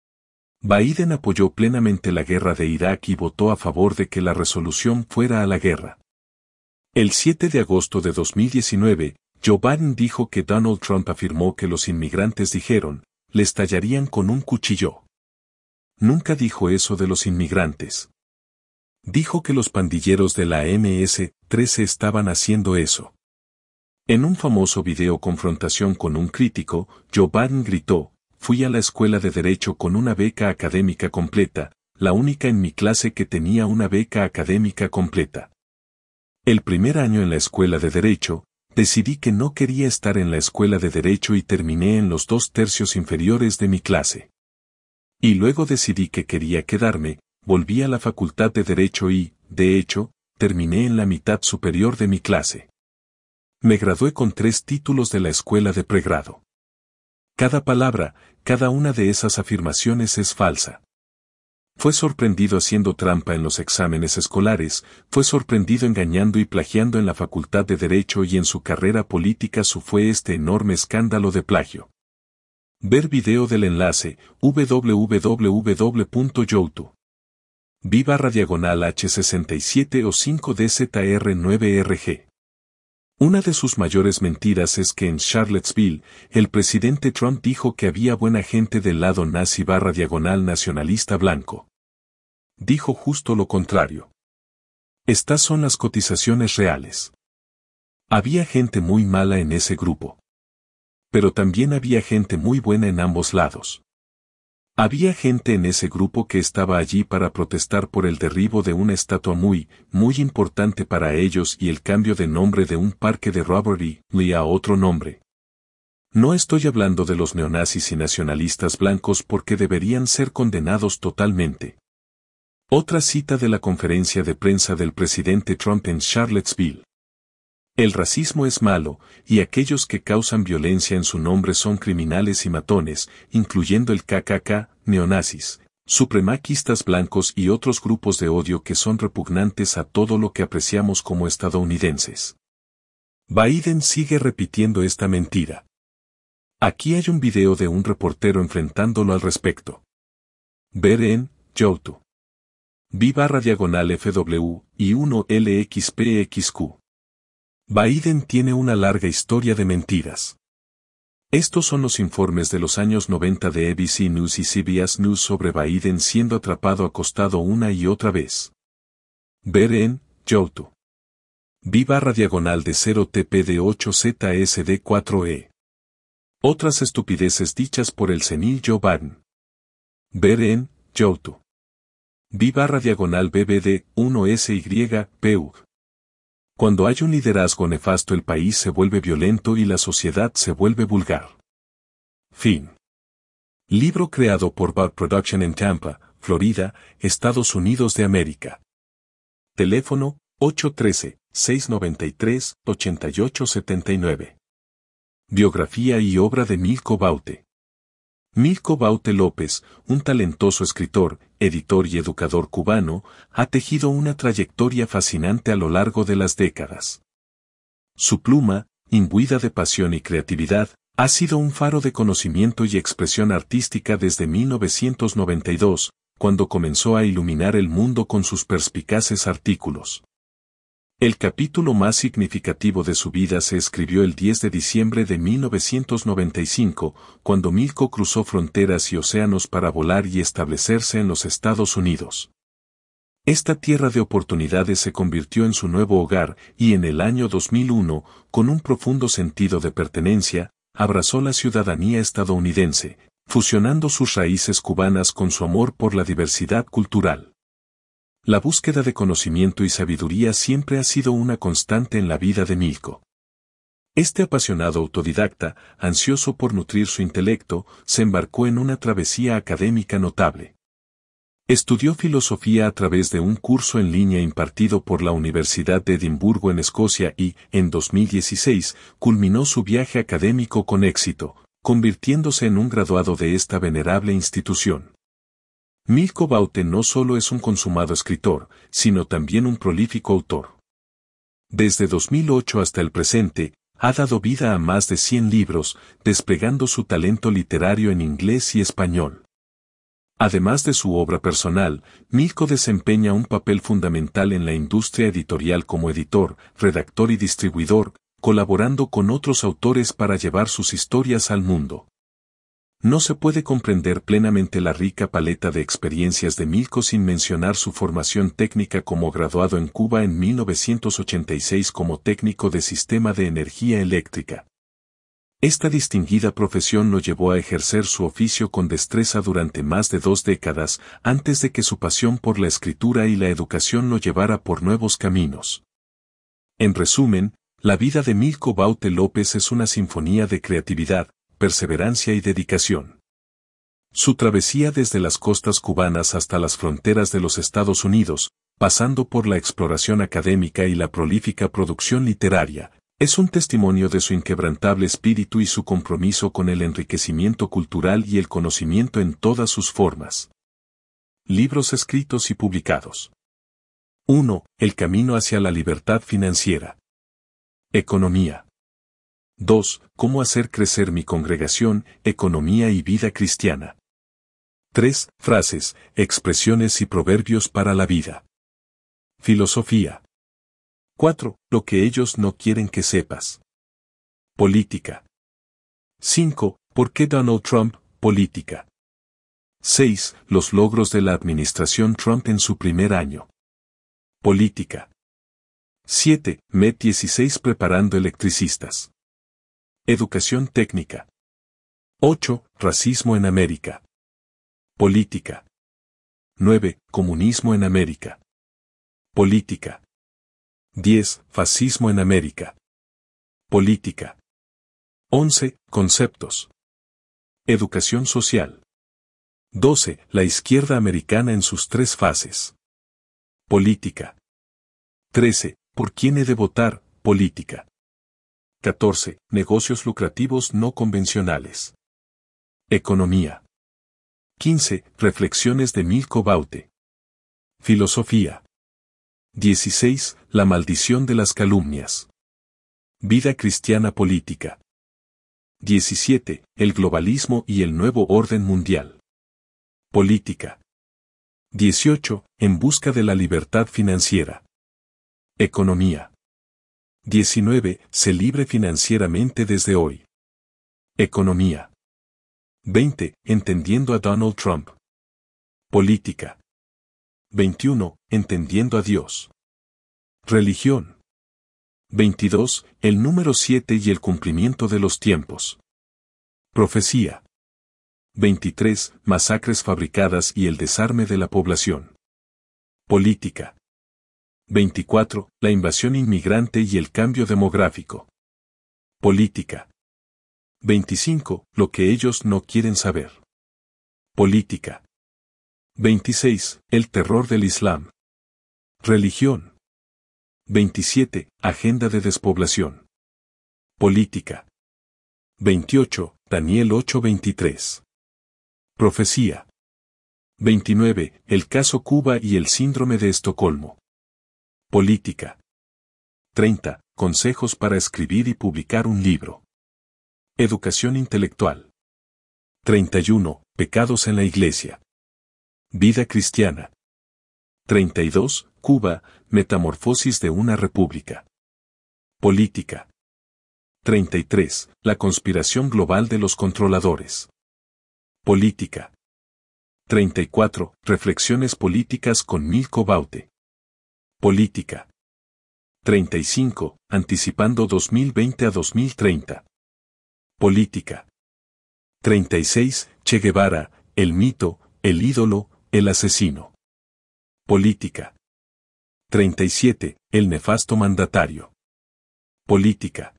Biden apoyó plenamente la guerra de Irak y votó a favor de que la resolución fuera a la guerra. El 7 de agosto de 2019, Joe Biden dijo que Donald Trump afirmó que los inmigrantes dijeron, le estallarían con un cuchillo. Nunca dijo eso de los inmigrantes. Dijo que los pandilleros de la MS-13 estaban haciendo eso. En un famoso video confrontación con un crítico, Joe Biden gritó, fui a la escuela de Derecho con una beca académica completa, la única en mi clase que tenía una beca académica completa. El primer año en la escuela de Derecho, decidí que no quería estar en la escuela de Derecho y terminé en los 2 tercios inferiores de mi clase. Y luego decidí que quería quedarme, volví a la facultad de Derecho y, de hecho, terminé en la mitad superior de mi clase. Me gradué con 3 títulos de la escuela de pregrado. Cada palabra, cada una de esas afirmaciones es falsa. Fue sorprendido haciendo trampa en los exámenes escolares, fue sorprendido engañando y plagiando en la facultad de Derecho y en su carrera política fue este enorme escándalo de plagio. Ver video del enlace www.youtube. V/H67 o 5DZR9RG. Una de sus mayores mentiras es que en Charlottesville, el presidente Trump dijo que había buena gente del lado nazi/nacionalista blanco. Dijo justo lo contrario. Estas son las cotizaciones reales. Había gente muy mala en ese grupo. Pero también había gente muy buena en ambos lados. Había gente en ese grupo que estaba allí para protestar por el derribo de una estatua muy importante para ellos y el cambio de nombre de un parque de Robert E. Lee a otro nombre. No estoy hablando de los neonazis y nacionalistas blancos porque deberían ser condenados totalmente. Otra cita de la conferencia de prensa del presidente Trump en Charlottesville. El racismo es malo, y aquellos que causan violencia en su nombre son criminales y matones, incluyendo el KKK, neonazis, supremacistas blancos y otros grupos de odio que son repugnantes a todo lo que apreciamos como estadounidenses. Biden sigue repitiendo esta mentira. Aquí hay un video de un reportero enfrentándolo al respecto. Ver en YouTube. V/FW y 1LXPXQ. Biden tiene una larga historia de mentiras. Estos son los informes de los años 90 de ABC News y CBS News sobre Biden siendo atrapado acostado una y otra vez. Ver en YouTube. V/de 0TP de 8ZSD4E. Otras estupideces dichas por el senil Joe Biden. Ver en YouTube. V/BBD 1SYPUG. Cuando hay un liderazgo nefasto el país se vuelve violento y la sociedad se vuelve vulgar. Fin. Libro creado por Bug Production en Tampa, Florida, Estados Unidos de América. Teléfono 813-693-8879. Biografía y obra de Milko Baute. Milko Baute López, un talentoso escritor, editor y educador cubano, ha tejido una trayectoria fascinante a lo largo de las décadas. Su pluma, imbuida de pasión y creatividad, ha sido un faro de conocimiento y expresión artística desde 1992, cuando comenzó a iluminar el mundo con sus perspicaces artículos. El capítulo más significativo de su vida se escribió el 10 de diciembre de 1995, cuando Milko cruzó fronteras y océanos para volar y establecerse en los Estados Unidos. Esta tierra de oportunidades se convirtió en su nuevo hogar y en el año 2001, con un profundo sentido de pertenencia, abrazó la ciudadanía estadounidense, fusionando sus raíces cubanas con su amor por la diversidad cultural. La búsqueda de conocimiento y sabiduría siempre ha sido una constante en la vida de Milko. Este apasionado autodidacta, ansioso por nutrir su intelecto, se embarcó en una travesía académica notable. Estudió filosofía a través de un curso en línea impartido por la Universidad de Edimburgo en Escocia y, en 2016, culminó su viaje académico con éxito, convirtiéndose en un graduado de esta venerable institución. Milko Baute no solo es un consumado escritor, sino también un prolífico autor. Desde 2008 hasta el presente, ha dado vida a más de 100 libros, desplegando su talento literario en inglés y español. Además de su obra personal, Milko desempeña un papel fundamental en la industria editorial como editor, redactor y distribuidor, colaborando con otros autores para llevar sus historias al mundo. No se puede comprender plenamente la rica paleta de experiencias de Milko sin mencionar su formación técnica como graduado en Cuba en 1986 como técnico de sistema de energía eléctrica. Esta distinguida profesión lo llevó a ejercer su oficio con destreza durante más de 2 décadas, antes de que su pasión por la escritura y la educación lo llevara por nuevos caminos. En resumen, la vida de Milko Baute López es una sinfonía de creatividad, perseverancia y dedicación. Su travesía desde las costas cubanas hasta las fronteras de los Estados Unidos, pasando por la exploración académica y la prolífica producción literaria, es un testimonio de su inquebrantable espíritu y su compromiso con el enriquecimiento cultural y el conocimiento en todas sus formas. Libros escritos y publicados. 1. El camino hacia la libertad financiera. Economía. 2. Cómo hacer crecer mi congregación, economía y vida cristiana. 3. Frases, expresiones y proverbios para la vida. Filosofía. 4. Lo que ellos no quieren que sepas. Política. 5. ¿Por qué Donald Trump? Política. 6. Los logros de la administración Trump en su primer año. Política. 7. MED 16 preparando electricistas. Educación técnica. 8. Racismo en América. Política. 9. Comunismo en América. Política. 10. Fascismo en América. Política. 11. Conceptos. Educación social. 12. La izquierda americana en sus 3 fases. Política. 13. ¿Por quién he de votar? Política. 14. Negocios lucrativos no convencionales. Economía. 15. Reflexiones de Milko Baute. Filosofía. 16. La maldición de las calumnias. Vida cristiana política. 17. El globalismo y el nuevo orden mundial. Política. 18. En busca de la libertad financiera. Economía. 19. Sé libre financieramente desde hoy. Economía. 20. Entendiendo a Donald Trump. Política. 21. Entendiendo a Dios. Religión. 22. El número 7 y el cumplimiento de los tiempos. Profecía. 23. Masacres fabricadas y el desarme de la población. Política. 24. La invasión inmigrante y el cambio demográfico. Política. 25. Lo que ellos no quieren saber. Política. 26. El terror del Islam. Religión. 27. Agenda de despoblación. Política. 28. Daniel 8:23. Profecía. 29. El caso Cuba y el síndrome de Estocolmo. Política. 30. Consejos para escribir y publicar un libro. Educación intelectual. 31. Pecados en la Iglesia. Vida cristiana. 32. Cuba, metamorfosis de una república. Política. 33. La conspiración global de los controladores. Política. 34. Reflexiones políticas con Milko Baute. Política. 35. Anticipando 2020 a 2030. Política. 36. Che Guevara, el mito, el ídolo, el asesino. Política. 37. El nefasto mandatario. Política.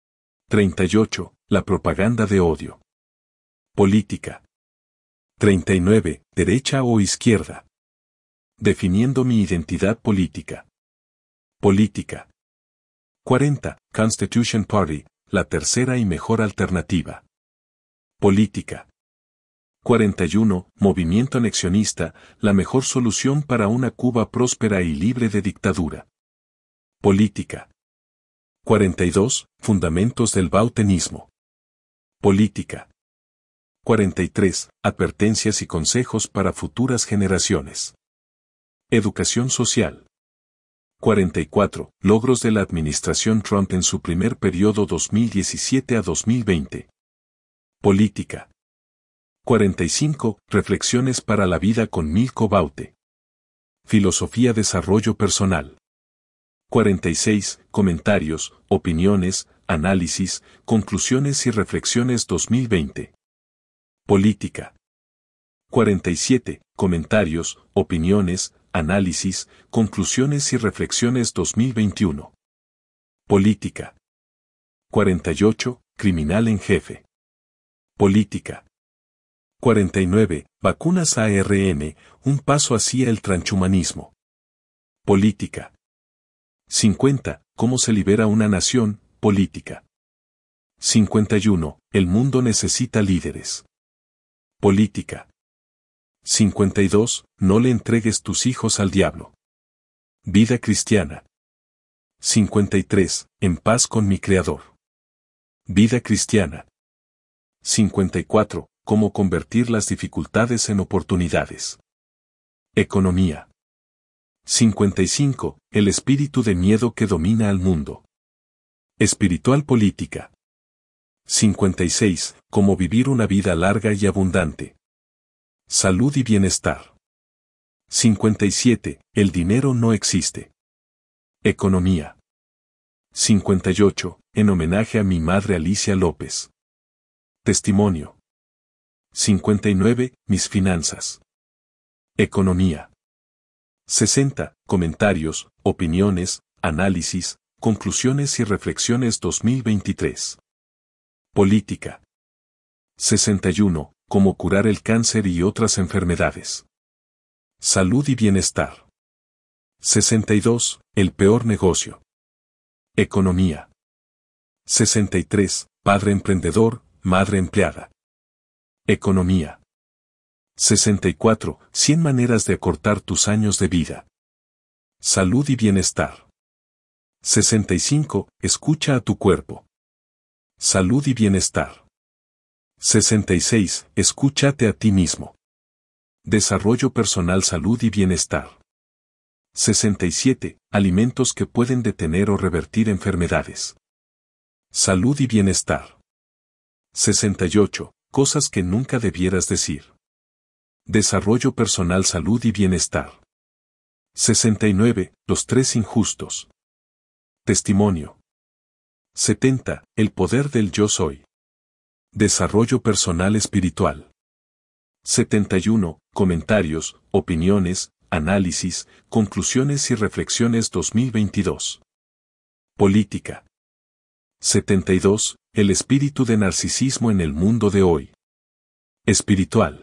38. La propaganda de odio. Política. 39. Derecha o izquierda. Definiendo mi identidad política. Política. 40. Constitution Party, la tercera y mejor alternativa. Política. 41. Movimiento anexionista, la mejor solución para una Cuba próspera y libre de dictadura. Política. 42. Fundamentos del bautenismo. Política. 43. Advertencias y consejos para futuras generaciones. Educación social. 44. Logros de la administración Trump en su primer periodo 2017 a 2020. Política. 45. Reflexiones para la vida con Milko Baute. Filosofía desarrollo personal. 46. Comentarios, opiniones, análisis, conclusiones y reflexiones 2020. Política. 47. Comentarios, opiniones, análisis, conclusiones y reflexiones 2021. Política. 48. Criminal en jefe. Política. 49. Vacunas ARN, un paso hacia el transhumanismo. Política. 50. ¿Cómo se libera una nación? Política. 51. El mundo necesita líderes. Política. 52. No le entregues tus hijos al diablo. Vida cristiana. 53. En paz con mi Creador. Vida cristiana. 54. Cómo convertir las dificultades en oportunidades. Economía. 55. El espíritu de miedo que domina al mundo. Espiritual política. 56. Cómo vivir una vida larga y abundante. Salud y bienestar. 57. El dinero no existe. Economía. 58. En homenaje a mi madre Alicia López. Testimonio. 59. Mis finanzas. Economía. 60. Comentarios, opiniones, análisis, conclusiones y reflexiones 2023. Política. 61. Cómo curar el cáncer y otras enfermedades. Salud y bienestar. 62. El peor negocio. Economía. 63. Padre emprendedor, madre empleada. Economía. 64. 100 maneras de acortar tus años de vida. Salud y bienestar. 65. Escucha a tu cuerpo. Salud y bienestar. 66. Escúchate a ti mismo. Desarrollo personal, salud y bienestar. 67. Alimentos que pueden detener o revertir enfermedades. Salud y bienestar. 68. Cosas que nunca debieras decir. Desarrollo personal, salud y bienestar. 69. Los 3 injustos. Testimonio. 70. El poder del yo soy. Desarrollo personal espiritual. 71. Comentarios, opiniones, análisis, conclusiones y reflexiones 2022. Política. 72. El espíritu de narcisismo en el mundo de hoy. Espiritual.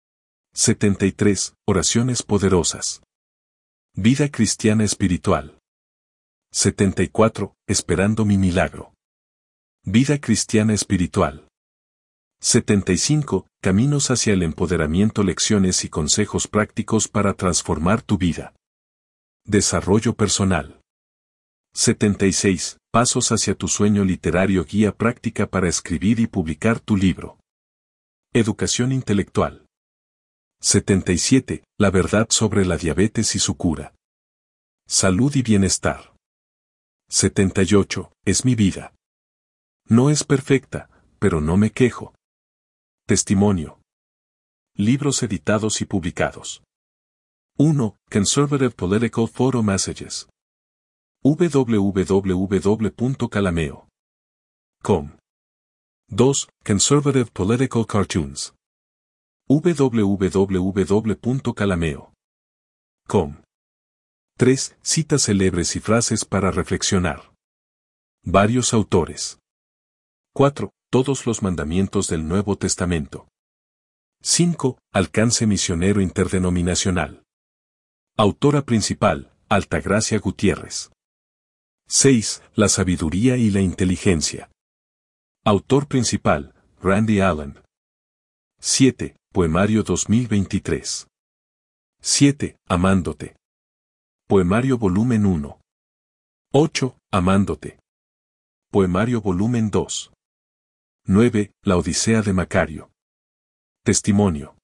73. Oraciones poderosas. Vida cristiana espiritual. 74. Esperando mi milagro. Vida cristiana espiritual. 75. Caminos hacia el empoderamiento, lecciones y consejos prácticos para transformar tu vida. Desarrollo personal. 76. Pasos hacia tu sueño literario, guía práctica para escribir y publicar tu libro. Educación intelectual. 77. La verdad sobre la diabetes y su cura. Salud y bienestar. 78. Es mi vida. No es perfecta, pero no me quejo. Testimonio. Libros editados y publicados. 1. Conservative Political Photo Messages. www.calameo.com. 2. Conservative Political Cartoons. www.calameo.com. 3. Citas célebres y frases para reflexionar. Varios autores. 4. Todos los mandamientos del Nuevo Testamento. 5. Alcance misionero interdenominacional. Autora principal, Altagracia Gutiérrez. 6. La sabiduría y la inteligencia. Autor principal, Randy Allen. 7. Poemario 2023. 7. Amándote. Poemario volumen 1. 8. Amándote. Poemario volumen 2. 9. La Odisea de Macario. Testimonio.